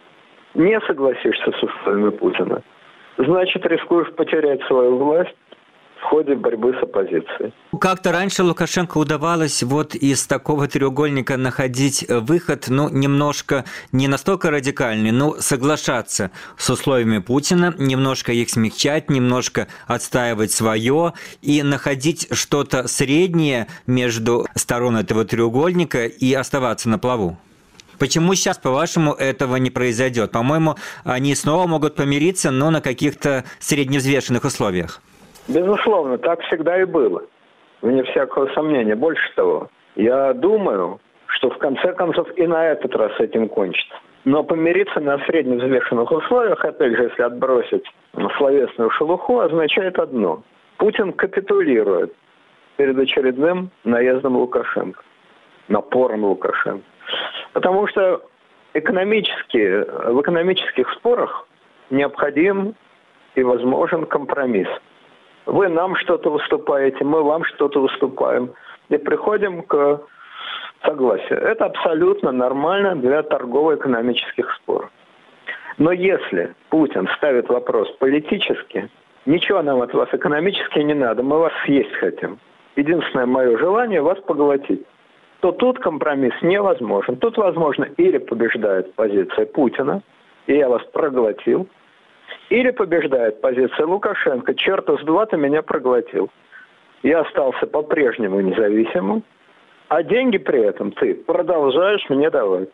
Не согласишься с условиями Путина, значит, рискуешь потерять свою власть в ходе борьбы с оппозицией. Как-то раньше Лукашенко удавалось вот из такого треугольника находить выход, немножко, не настолько радикальный, но соглашаться с условиями Путина, немножко их смягчать, немножко отстаивать свое и находить что-то среднее между сторон этого треугольника и оставаться на плаву. Почему сейчас, по-вашему, этого не произойдет? По-моему, они снова могут помириться, но на каких-то средневзвешенных условиях. Безусловно, так всегда и было. Вне всякого сомнения. Больше того, я думаю, что в конце концов и на этот раз этим кончится. Но помириться на средневзвешенных условиях, опять же, если отбросить словесную шелуху, означает одно. Путин капитулирует перед очередным наездом Лукашенко, напором Лукашенко. Потому что в экономических спорах необходим и возможен компромисс. Вы нам что-то уступаете, мы вам что-то уступаем. И приходим к согласию. Это абсолютно нормально для торгово-экономических споров. Но если Путин ставит вопрос политически, ничего нам от вас экономически не надо, мы вас съесть хотим. Единственное мое желание вас поглотить. То тут компромисс невозможен. Тут, возможно, или побеждает позиция Путина, и я вас проглотил, или побеждает позиция Лукашенко. Черту с два, ты меня проглотил. Я остался по-прежнему независимым, а деньги при этом ты продолжаешь мне давать.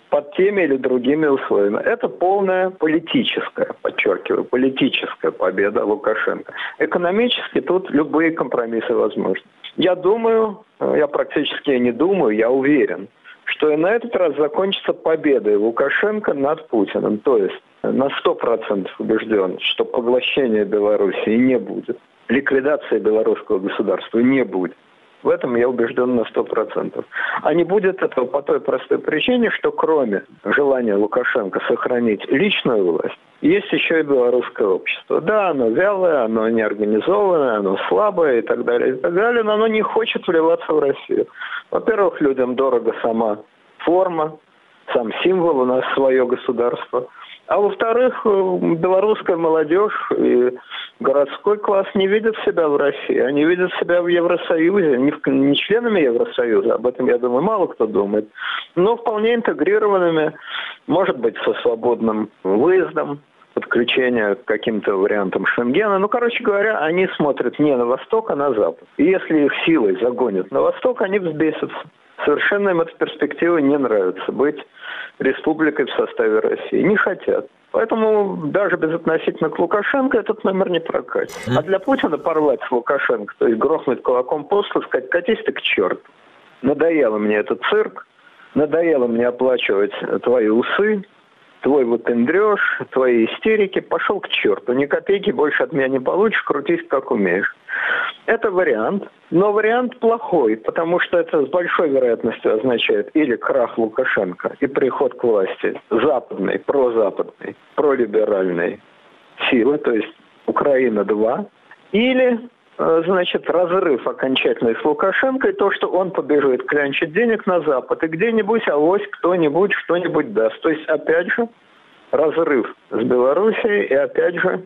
под теми или другими условиями. Это полная политическая, подчеркиваю, политическая победа Лукашенко. Экономически тут любые компромиссы возможны. Я думаю, я практически не думаю, я уверен, что и на этот раз закончится победой Лукашенко над Путиным. То есть на 100% убежден, что поглощения Белоруссии не будет, ликвидации белорусского государства не будет. В этом я убежден на 100%. А не будет этого по той простой причине, что кроме желания Лукашенко сохранить личную власть, есть еще и белорусское общество. Да, оно вялое, оно неорганизованное, оно слабое и так далее, но оно не хочет вливаться в Россию. Во-первых, людям дорого сама форма, сам символ, у нас свое государство. А во-вторых, белорусская молодежь и городской класс не видят себя в России. Они видят себя в Евросоюзе, не членами Евросоюза, об этом, я думаю, мало кто думает, но вполне интегрированными, может быть, со свободным выездом, подключение к каким-то вариантам Шенгена. Ну, короче говоря, они смотрят не на восток, а на запад. И если их силой загонят на восток, они взбесятся. Совершенно им эта перспектива не нравится. Быть республикой в составе России не хотят. Поэтому даже безотносительно к Лукашенко этот номер не прокатит. А для Путина порвать с Лукашенко, то есть грохнуть кулаком по столу, сказать: катись ты к черту. Надоело мне этот цирк, надоело мне оплачивать твои усы, твой выпендрёж, твои истерики, пошел к черту. Ни копейки больше от меня не получишь, крутись как умеешь. Это вариант, но вариант плохой, потому что это с большой вероятностью означает или крах Лукашенко и приход к власти западной, прозападной, пролиберальной силы, то есть Украина-2, или, значит, разрыв окончательный с Лукашенко и то, что он побежит клянчить денег на Запад, и где-нибудь авось кто-нибудь что-нибудь даст. То есть, опять же, разрыв с Белоруссией и, опять же,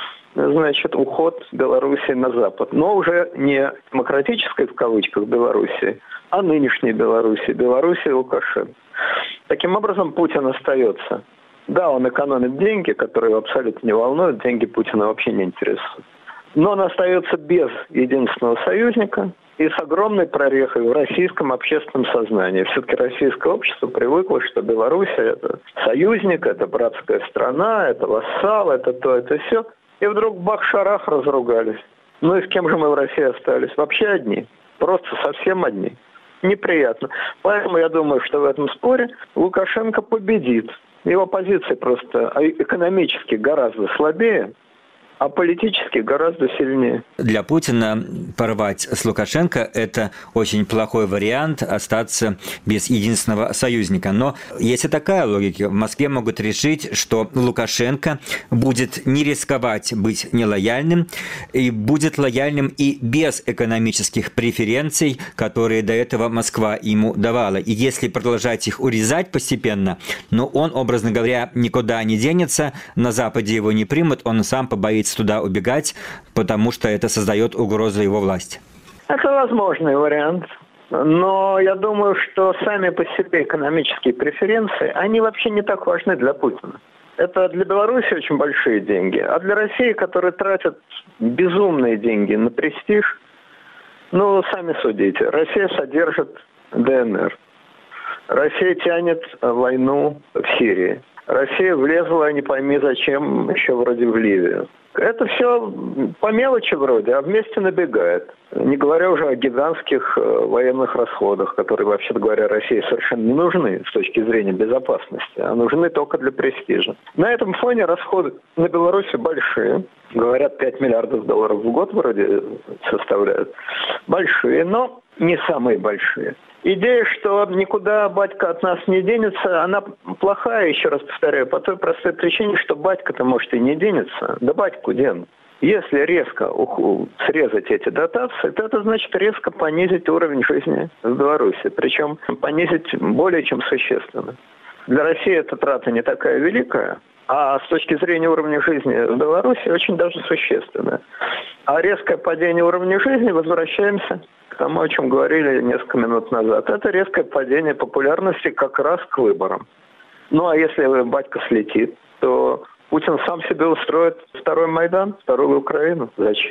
значит, уход Белоруссии на Запад. Но уже не демократической, в кавычках, Белоруссии, а нынешней Белоруссии, Белоруссии Лукашенко. Таким образом, Путин остается. Да, он экономит деньги, которые его абсолютно не волнуют, деньги Путина вообще не интересуют. Но он остается без единственного союзника и с огромной прорехой в российском общественном сознании. Все-таки российское общество привыкло, что Белоруссия – это союзник, это братская страна, это вассал, это то, это все. И вдруг бах-шарах разругались. Ну и с кем же мы в России остались? Вообще одни. Просто совсем одни. Неприятно. Поэтому я думаю, что в этом споре Лукашенко победит. Его позиция просто экономически гораздо слабее, а политически гораздо сильнее. Для Путина порвать с Лукашенко – это очень плохой вариант остаться без единственного союзника. Но есть и такая логика. В Москве могут решить, что Лукашенко будет не рисковать быть нелояльным и будет лояльным и без экономических преференций, которые до этого Москва ему давала. И если продолжать их урезать постепенно, но он, образно говоря, никуда не денется, на Западе его не примут, он сам побоится туда убегать, потому что это создает угрозу его власти. Это возможный вариант. Но я думаю, что сами по себе экономические преференции, они вообще не так важны для Путина. Это для Беларуси очень большие деньги. А для России, которые тратят безумные деньги на престиж, ну, сами судите. Россия содержит ДНР. Россия тянет войну в Сирии. Россия влезла, не пойми зачем, еще вроде в Ливию. Это все по мелочи вроде, а вместе набегает. Не говоря уже о гигантских военных расходах, которые, вообще-то говоря, России совершенно не нужны с точки зрения безопасности, а нужны только для престижа. На этом фоне расходы на Беларусь большие. Говорят, 5 миллиардов долларов в год вроде составляют. Большие, но не самые большие. Идея, что никуда батька от нас не денется, она плохая, еще раз повторяю, по той простой причине, что батька-то, может, и не денется. Да батьку денут. Если резко срезать эти дотации, то это значит резко понизить уровень жизни в Беларуси. Причем понизить более чем существенно. Для России эта трата не такая великая, а с точки зрения уровня жизни в Беларуси очень даже существенная. А резкое падение уровня жизни, возвращаемся к тому, о чем говорили несколько минут назад. Это резкое падение популярности как раз к выборам. Ну а если батька слетит, то Путин сам себе устроит второй Майдан, вторую Украину. Зачем?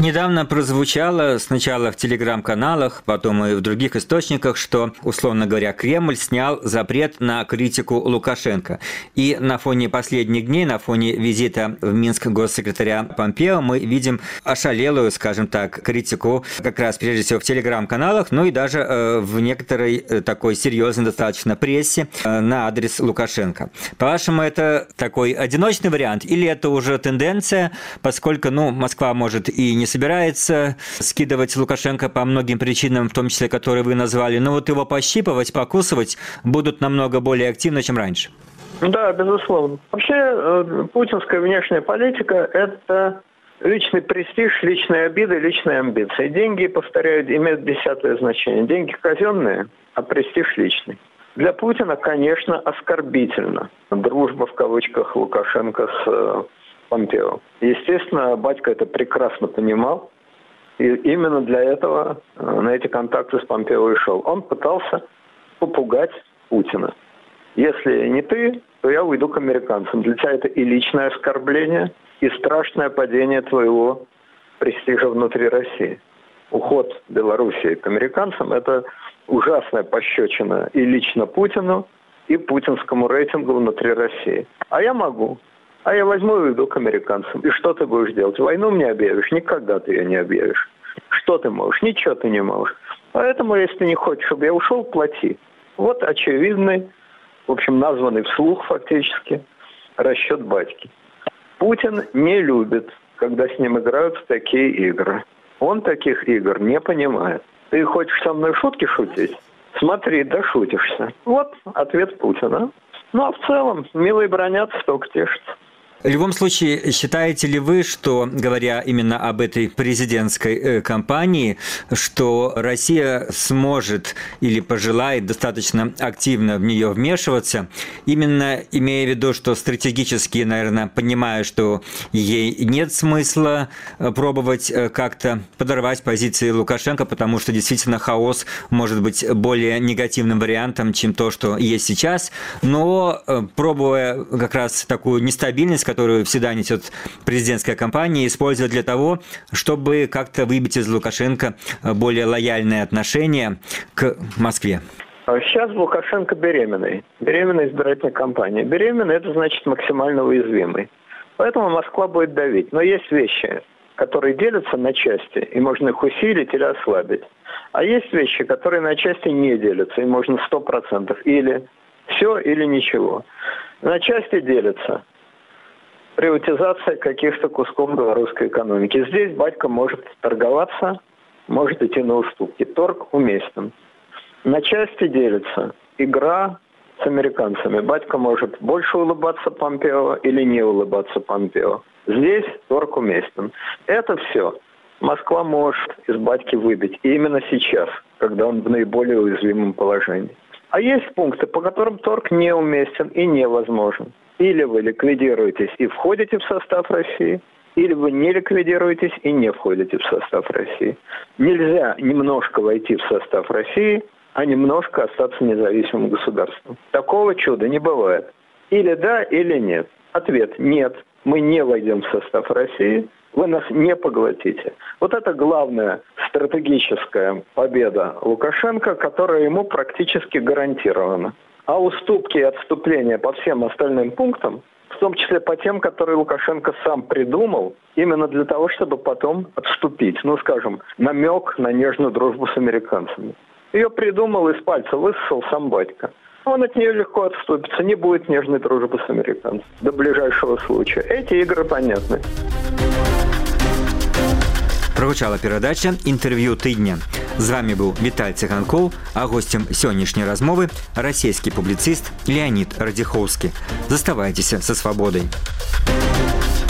Недавно прозвучало сначала в телеграм-каналах, потом и в других источниках, что, условно говоря, Кремль снял запрет на критику Лукашенко. И на фоне последних дней, на фоне визита в Минск госсекретаря Помпео, мы видим ошалелую, скажем так, критику как раз прежде всего в телеграм-каналах, ну и даже в некоторой такой серьезной достаточно прессе на адрес Лукашенко. По-вашему, это такой одиночный вариант или это уже тенденция, поскольку, Москва может и не собирается скидывать Лукашенко по многим причинам, в том числе, которые вы назвали, но вот его пощипывать, покусывать будут намного более активно, чем раньше. Да, безусловно. Вообще, путинская внешняя политика – это личный престиж, личные обиды, личные амбиции. Деньги, повторяю, имеют 10-е значение. Деньги казенные, а престиж личный. Для Путина, конечно, оскорбительно дружба, в кавычках, Лукашенко с Помпео. Естественно, батька это прекрасно понимал, и именно для этого на эти контакты с Помпео и шел. Он пытался попугать Путина. Если не ты, то я уйду к американцам. Для тебя это и личное оскорбление, и страшное падение твоего престижа внутри России. Уход Белоруссии к американцам – это ужасная пощечина и лично Путину, и путинскому рейтингу внутри России. А я могу. А я возьму и уйду к американцам. И что ты будешь делать? Войну мне объявишь? Никогда ты ее не объявишь. Что ты можешь? Ничего ты не можешь. Поэтому, если ты не хочешь, чтобы я ушел, плати. Вот очевидный, в общем, названный вслух фактически, расчет батьки. Путин не любит, когда с ним играют в такие игры. Он таких игр не понимает. Ты хочешь со мной шутки шутить? Смотри, дошутишься. Вот ответ Путина. Ну, а в целом, милые бронятся, только тешатся. В любом случае, считаете ли вы, что, говоря именно об этой президентской кампании, что Россия сможет или пожелает достаточно активно в нее вмешиваться, именно имея в виду, что стратегически, наверное, понимая, что ей нет смысла пробовать как-то подорвать позиции Лукашенко, потому что действительно хаос может быть более негативным вариантом, чем то, что есть сейчас, но пробуя как раз такую нестабильность, которую всегда несет президентская кампания, использовать для того, чтобы как-то выбить из Лукашенко более лояльное отношение к Москве? Сейчас Лукашенко беременный. Беременная избирательная кампания. Беременный – это значит максимально уязвимый. Поэтому Москва будет давить. Но есть вещи, которые делятся на части, и можно их усилить или ослабить. А есть вещи, которые на части не делятся, и можно 100%. Или все, или ничего. На части делятся. Приватизация каких-то кусков белорусской экономики. Здесь батька может торговаться, может идти на уступки. Торг уместен. На части делится игра с американцами. Батька может больше улыбаться Помпео или не улыбаться Помпео. Здесь торг уместен. Это все Москва может из батьки выбить. И именно сейчас, когда он в наиболее уязвимом положении. А есть пункты, по которым торг неуместен и невозможен. Или вы ликвидируетесь и входите в состав России, или вы не ликвидируетесь и не входите в состав России. Нельзя немножко войти в состав России, а немножко остаться независимым государством. Такого чуда не бывает. Или да, или нет. Ответ – нет. Мы не войдем в состав России, вы нас не поглотите. Вот это главная стратегическая победа Лукашенко, которая ему практически гарантирована. А уступки и отступления по всем остальным пунктам, в том числе по тем, которые Лукашенко сам придумал, именно для того, чтобы потом отступить. Ну, скажем, намек на нежную дружбу с американцами. Ее придумал, из пальца высосал сам батька. Он от нее легко отступится, не будет нежной дружбы с американцами до ближайшего случая. Эти игры понятны. Прагучала перадача «Інтэрв'ю тыдня». З вами быў Віталь Цыганкоў, а госцем сённяшняй размовы расійскі публіцыст Леонид Радзіхоўскі. Заставайцеся са свабодай.